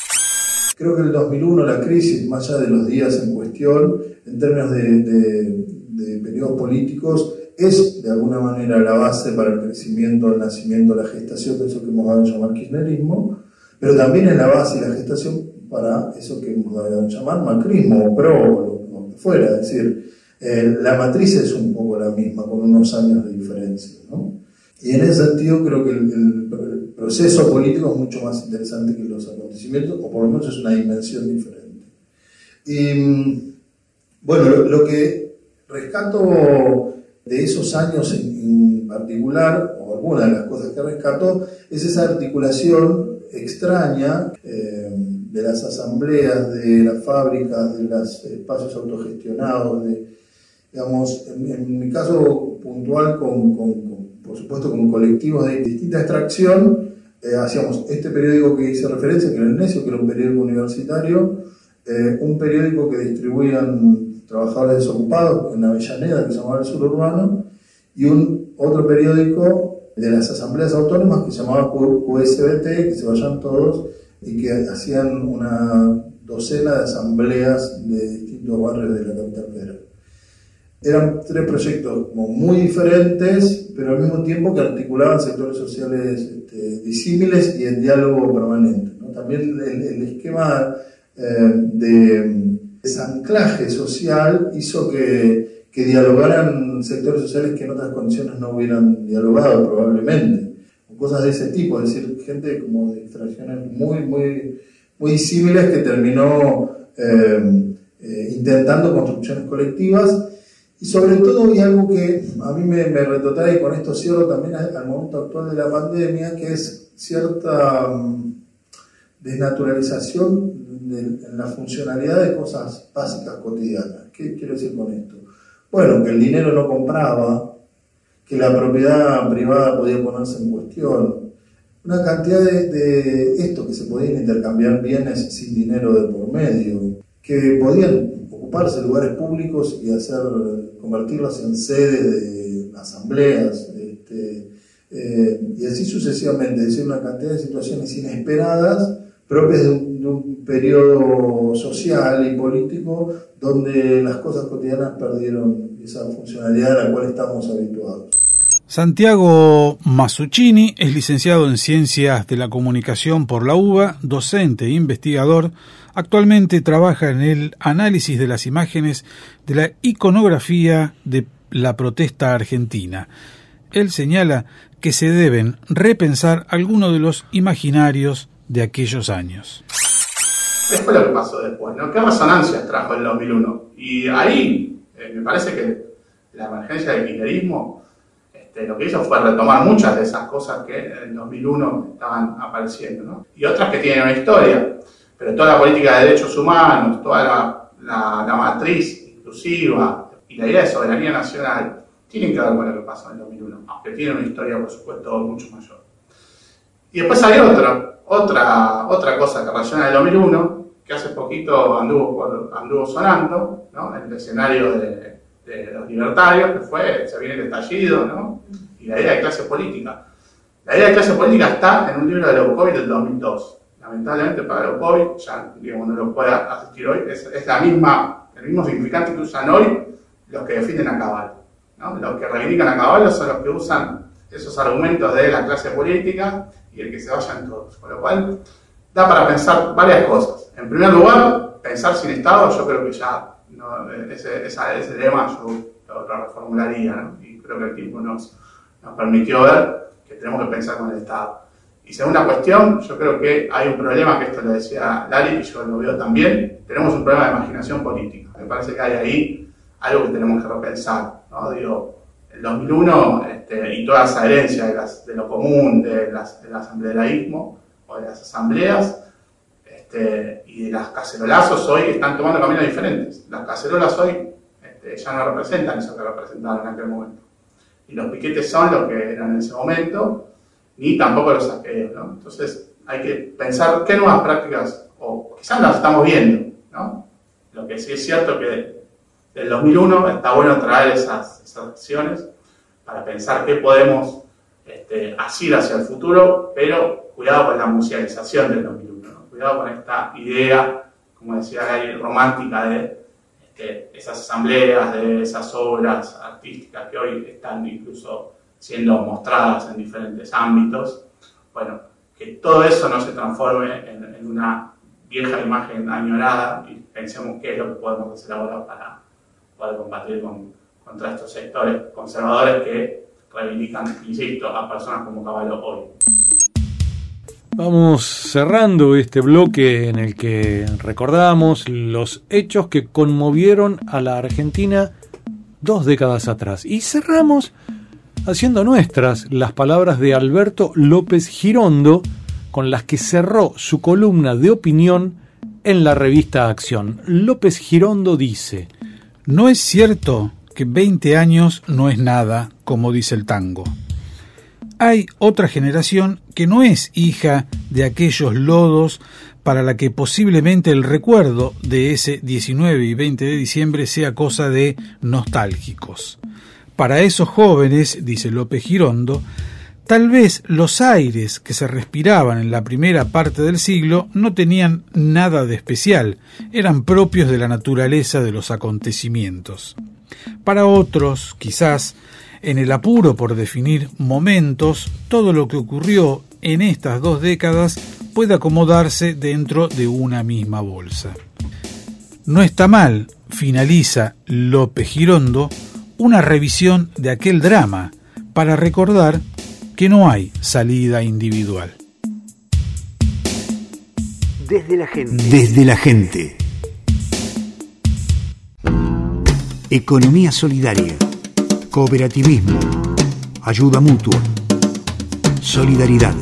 Creo que en el dos mil uno la crisis, más allá de los días en cuestión, en términos de, de, de periodos políticos, es de alguna manera la base para el crecimiento, el nacimiento, la gestación de eso que hemos dado a llamar kirchnerismo, pero también es la base y la gestación para eso que hemos dado a llamar macrismo o pro, o lo que fuera, es decir, Eh, la matriz es un poco la misma, con unos años de diferencia, ¿no? Y en ese sentido creo que el, el, el proceso político es mucho más interesante que los acontecimientos, o por lo menos es una dimensión diferente. Y bueno, lo, lo que rescato de esos años en, en particular, o alguna de las cosas que rescato, es esa articulación extraña eh, de las asambleas, de las fábricas, de los espacios autogestionados, de digamos, en, en mi caso puntual, con, con, con, por supuesto con colectivos de distinta extracción, eh, hacíamos este periódico que hice referencia, que era el Necio, que era un periódico universitario, eh, un periódico que distribuían trabajadores desocupados en Avellaneda, que se llamaba El Sur Urbano, y un otro periódico de las asambleas autónomas que se llamaba Q S B T, que se vayan todos, y que hacían una docena de asambleas de distintos barrios de la capital federal. Eran tres proyectos como muy diferentes, pero al mismo tiempo que articulaban sectores sociales este, disímiles y en diálogo permanente, ¿no? También el, el esquema eh, de desanclaje social hizo que, que dialogaran sectores sociales que en otras condiciones no hubieran dialogado probablemente, o cosas de ese tipo, es decir, gente como de extracciones muy, muy muy disímiles que terminó eh, eh, intentando construcciones colectivas. Y sobre todo, y algo que a mí me, me retrotrae, y con esto cierro también al, al momento actual de la pandemia, que es cierta um, desnaturalización de, en la funcionalidad de cosas básicas cotidianas. ¿Qué quiero decir con esto? Bueno, que el dinero no compraba, que la propiedad privada podía ponerse en cuestión, una cantidad de, de esto, que se podían intercambiar bienes sin dinero de por medio, que podían ocuparse lugares públicos y hacer, convertirlos en sede de asambleas, este, eh, y así sucesivamente, es decir, una cantidad de situaciones inesperadas propias de un, de un periodo social y político donde las cosas cotidianas perdieron esa funcionalidad a la cual estamos habituados. Santiago Masuccini es licenciado en Ciencias de la Comunicación por la UBA, docente e investigador. Actualmente trabaja en el análisis de las imágenes de la iconografía de la protesta argentina. Él señala que se deben repensar algunos de los imaginarios de aquellos años. Después lo que pasó después, ¿no? ¿Qué resonancias trajo el dos mil uno? Y ahí eh, me parece que la emergencia del kirchnerismo este, lo que hizo fue retomar muchas de esas cosas que en el dos mil uno estaban apareciendo, ¿no? Y otras que tienen una historia, pero toda la política de derechos humanos, toda la, la, la matriz inclusiva y la idea de soberanía nacional tienen que ver con lo que pasó en el dos mil uno, aunque tienen una historia, por supuesto, mucho mayor. Y después hay otro, otra, otra cosa que resuena en el dos mil uno, que hace poquito anduvo, anduvo sonando, ¿no? En el escenario de, de los libertarios, que fue, se viene el estallido, ¿no? Y la idea de clase política. La idea de clase política está en un libro de Leucovi del dos mil dos. Lamentablemente para Leucovi, ya digamos, no lo puede asistir hoy, es, es la misma, el mismo significante que usan hoy los que defienden a Caballo, ¿no? Los que reivindican a Caballo son los que usan esos argumentos de la clase política y el que se vayan todos. Con lo cual, da para pensar varias cosas. En primer lugar, pensar sin Estado, yo creo que ya, no, ese, esa, ese lema yo lo, lo reformularía, ¿no? Y creo que el tiempo nos, nos permitió ver que tenemos que pensar con el Estado. Y segunda cuestión, yo creo que hay un problema, que esto lo decía Lali, y yo lo veo también, tenemos un problema de imaginación política. Me parece que hay ahí algo que tenemos que repensar, ¿no? Digo, el dos mil uno este, y toda esa herencia de, las, de lo común, de las, del asambleísmo o de las asambleas este, y de las cacerolazos hoy están tomando caminos diferentes. Las cacerolas hoy este, ya no representan eso que representaban en aquel momento. Y los piquetes son lo que eran en ese momento, ni tampoco los saqueos, ¿no? Entonces hay que pensar qué nuevas prácticas, o quizás las estamos viendo, ¿no? Lo que sí es cierto que del dos mil uno está bueno traer esas, esas acciones para pensar qué podemos este, hacer hacia el futuro, pero cuidado con la musealización del dos mil uno, ¿no? Cuidado con esta idea, como decía Gary, romántica de este, esas asambleas, de esas obras artísticas que hoy están incluso siendo mostradas en diferentes ámbitos. Bueno, que todo eso no se transforme en, en una vieja imagen añorada y pensemos qué es lo que podemos hacer ahora para poder combatir con, contra estos sectores conservadores que reivindican, insisto, a personas como Caballo hoy. Vamos cerrando este bloque en el que recordamos los hechos que conmovieron a la Argentina dos décadas atrás. Y cerramos haciendo nuestras las palabras de Alberto López Girondo, con las que cerró su columna de opinión en la revista Acción. López Girondo dice: no es cierto que veinte años no es nada, como dice el tango. Hay otra generación que no es hija de aquellos lodos para la que posiblemente el recuerdo de ese diecinueve y veinte de diciembre sea cosa de nostálgicos. Para esos jóvenes, dice López Girondo, tal vez los aires que se respiraban en la primera parte del siglo no tenían nada de especial, eran propios de la naturaleza de los acontecimientos. Para otros, quizás, en el apuro por definir momentos, todo lo que ocurrió en estas dos décadas puede acomodarse dentro de una misma bolsa. No está mal, finaliza López Girondo, una revisión de aquel drama para recordar que no hay salida individual. Desde la gente. Desde la gente. Economía solidaria. Cooperativismo. Ayuda mutua. Solidaridad.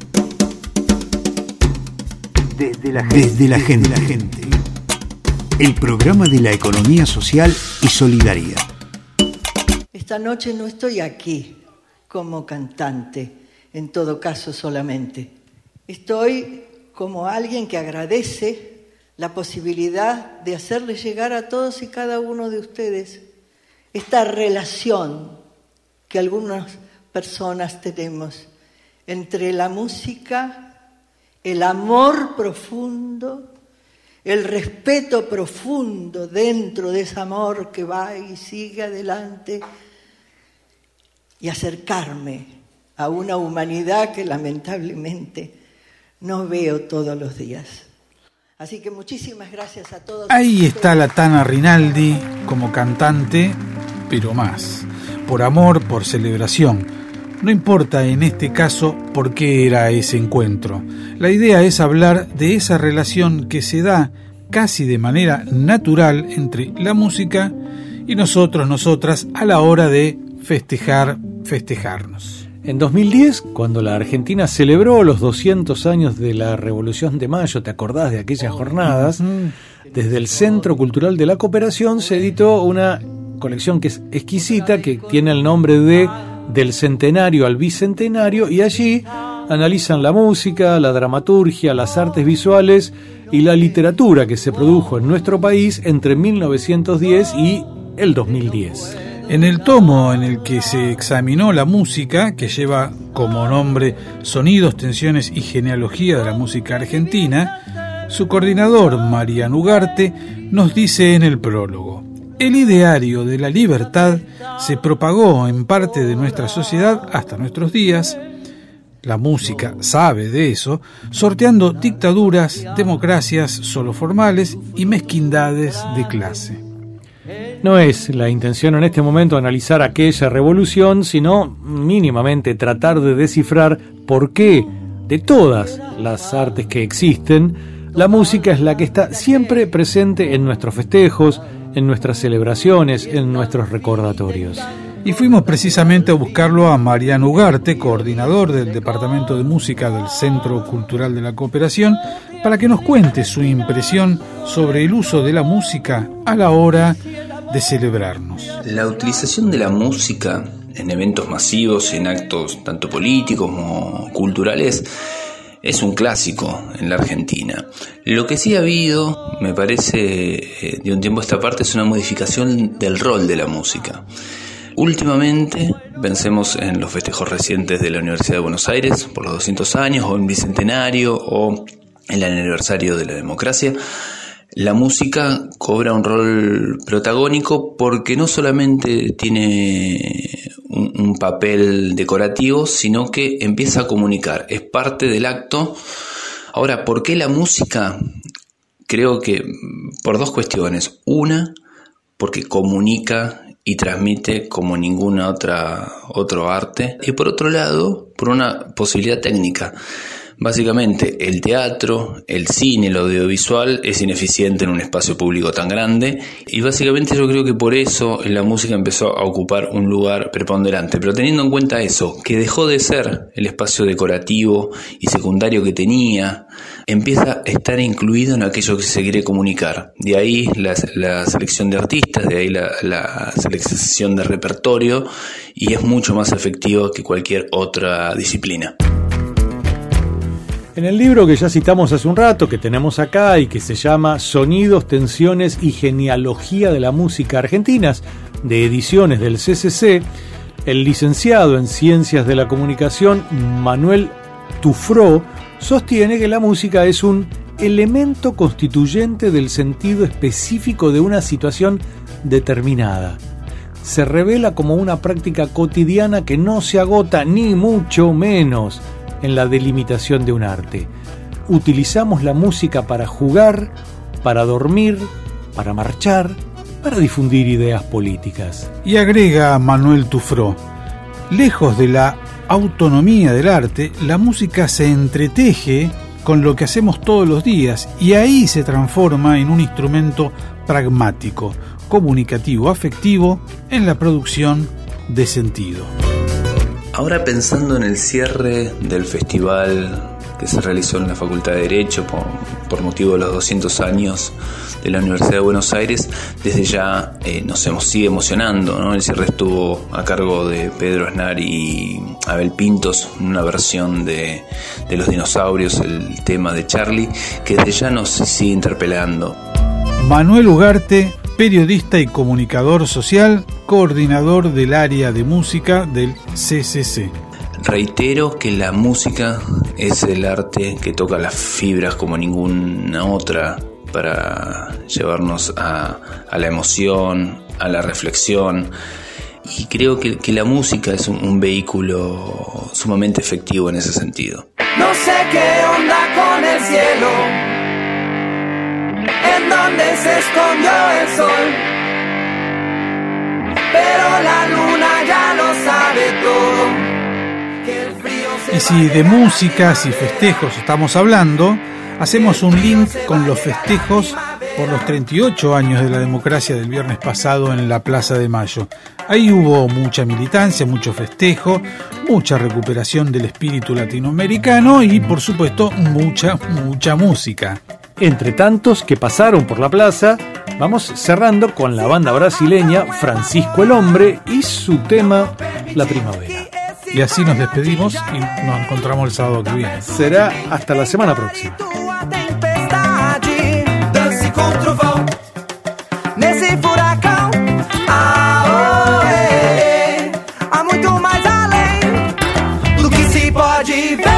Desde la gente. Desde la gente. Desde la gente. El programa de la economía social y solidaria. Esta noche no estoy aquí como cantante, en todo caso solamente. Estoy como alguien que agradece la posibilidad de hacerle llegar a todos y cada uno de ustedes esta relación que algunas personas tenemos entre la música, el amor profundo, el respeto profundo dentro de ese amor que va y sigue adelante, y acercarme a una humanidad que lamentablemente no veo todos los días. Así que muchísimas gracias a todos. Ahí está la Tana Rinaldi como cantante, pero más, por amor, por celebración. No importa en este caso por qué era ese encuentro. La idea es hablar de esa relación que se da casi de manera natural entre la música y nosotros, nosotras, a la hora de festejar, festejarnos. En dos mil diez, cuando la Argentina celebró los doscientos años de la Revolución de Mayo, ¿te acordás de aquellas jornadas? Desde el Centro Cultural de la Cooperación se editó una colección que es exquisita, que tiene el nombre de Del Centenario al Bicentenario, y allí analizan la música, la dramaturgia, las artes visuales y la literatura que se produjo en nuestro país entre mil novecientos diez y el dos mil diez. En el tomo en el que se examinó la música, que lleva como nombre Sonidos, Tensiones y Genealogía de la Música Argentina, su coordinador, Mariano Ugarte, nos dice en el prólogo: el ideario de la libertad se propagó en parte de nuestra sociedad hasta nuestros días. La música sabe de eso, sorteando dictaduras, democracias solo formales y mezquindades de clase. No es la intención en este momento analizar aquella revolución, sino mínimamente tratar de descifrar por qué, de todas las artes que existen, la música es la que está siempre presente en nuestros festejos, en nuestras celebraciones, en nuestros recordatorios. Y fuimos precisamente a buscarlo a Mariano Ugarte, coordinador del Departamento de Música del Centro Cultural de la Cooperación, para que nos cuente su impresión sobre el uso de la música a la hora de celebrarnos. La utilización de la música en eventos masivos, en actos tanto políticos como culturales, es un clásico en la Argentina. Lo que sí ha habido, me parece, de un tiempo a esta parte, es una modificación del rol de la música. Últimamente, pensemos en los festejos recientes de la Universidad de Buenos Aires por los doscientos años, o en Bicentenario, o en el aniversario de la democracia. La música cobra un rol protagónico porque no solamente tiene un, un papel decorativo, sino que empieza a comunicar, es parte del acto. Ahora, ¿por qué la música? Creo que por dos cuestiones. Una, porque comunica y transmite como ninguna otra otro arte. Y por otro lado, por una posibilidad técnica. Básicamente, el teatro, el cine, el audiovisual es ineficiente en un espacio público tan grande, y básicamente yo creo que por eso la música empezó a ocupar un lugar preponderante. Pero teniendo en cuenta eso, que dejó de ser el espacio decorativo y secundario que tenía, empieza a estar incluido en aquello que se quiere comunicar. De ahí la, la selección de artistas, de ahí la, la selección de repertorio, y es mucho más efectivo que cualquier otra disciplina. En el libro que ya citamos hace un rato, que tenemos acá y que se llama Sonidos, Tensiones y Genealogía de la Música Argentinas, de Ediciones del C C C, el licenciado en Ciencias de la Comunicación Manuel Tufró sostiene que la música es un elemento constituyente del sentido específico de una situación determinada. Se revela como una práctica cotidiana que no se agota ni mucho menos en la delimitación de un arte. Utilizamos la música para jugar, para dormir, para marchar, para difundir ideas políticas. Y agrega Manuel Tufró: lejos de la autonomía del arte, la música se entreteje con lo que hacemos todos los días y ahí se transforma en un instrumento pragmático, comunicativo, afectivo en la producción de sentido. Ahora pensando en el cierre del festival que se realizó en la Facultad de Derecho por, por motivo de los doscientos años de la Universidad de Buenos Aires, desde ya eh, nos emo- sigue emocionando, ¿no? El cierre estuvo a cargo de Pedro Aznar y Abel Pintos, una versión de, de Los Dinosaurios, el tema de Charlie, que desde ya nos sigue interpelando. Manuel Ugarte, periodista y comunicador social, coordinador del área de música del C C C. Reitero que la música es el arte que toca las fibras como ninguna otra para llevarnos a, a la emoción, a la reflexión, y creo que, que la música es un, un vehículo sumamente efectivo en ese sentido. No sé qué onda con el cielo, en donde se escondió el sol, pero la luna ya lo sabe todo. Y si de músicas y festejos estamos hablando, hacemos un link con los festejos por los treinta y ocho años de la democracia del viernes pasado en la Plaza de Mayo. Ahí hubo mucha militancia, mucho festejo, mucha recuperación del espíritu latinoamericano y, por supuesto, mucha, mucha música. Entre tantos que pasaron por la plaza, vamos cerrando con la banda brasileña Francisco el Hombre y su tema La Primavera. Y así nos despedimos y nos encontramos el sábado que viene. Será hasta la semana próxima. Dance com trovão nesse furacão. Ah, oh, é, é. Há muito mais além do que se pode ver.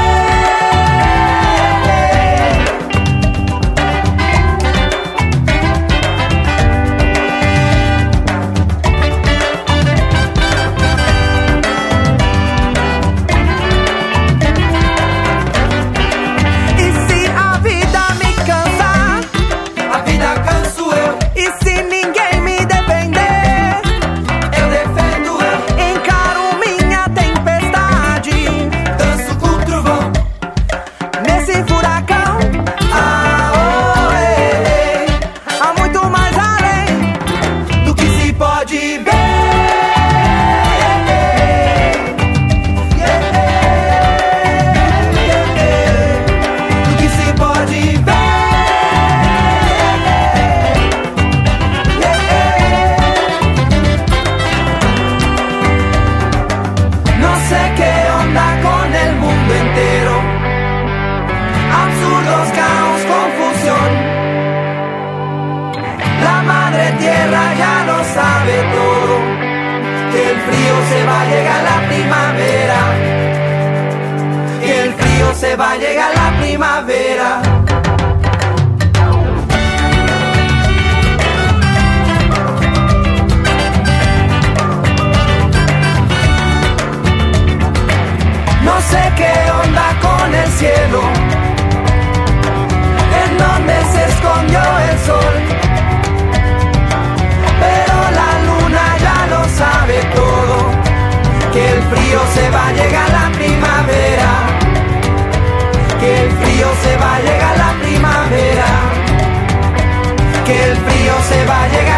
Se va a llegar la primavera. No sé qué onda con el cielo, en donde se escondió el sol, pero la luna ya lo sabe todo, que el frío se va a llegar la primavera. Que el frío se va a llegar la primavera, que el frío se va a llegar.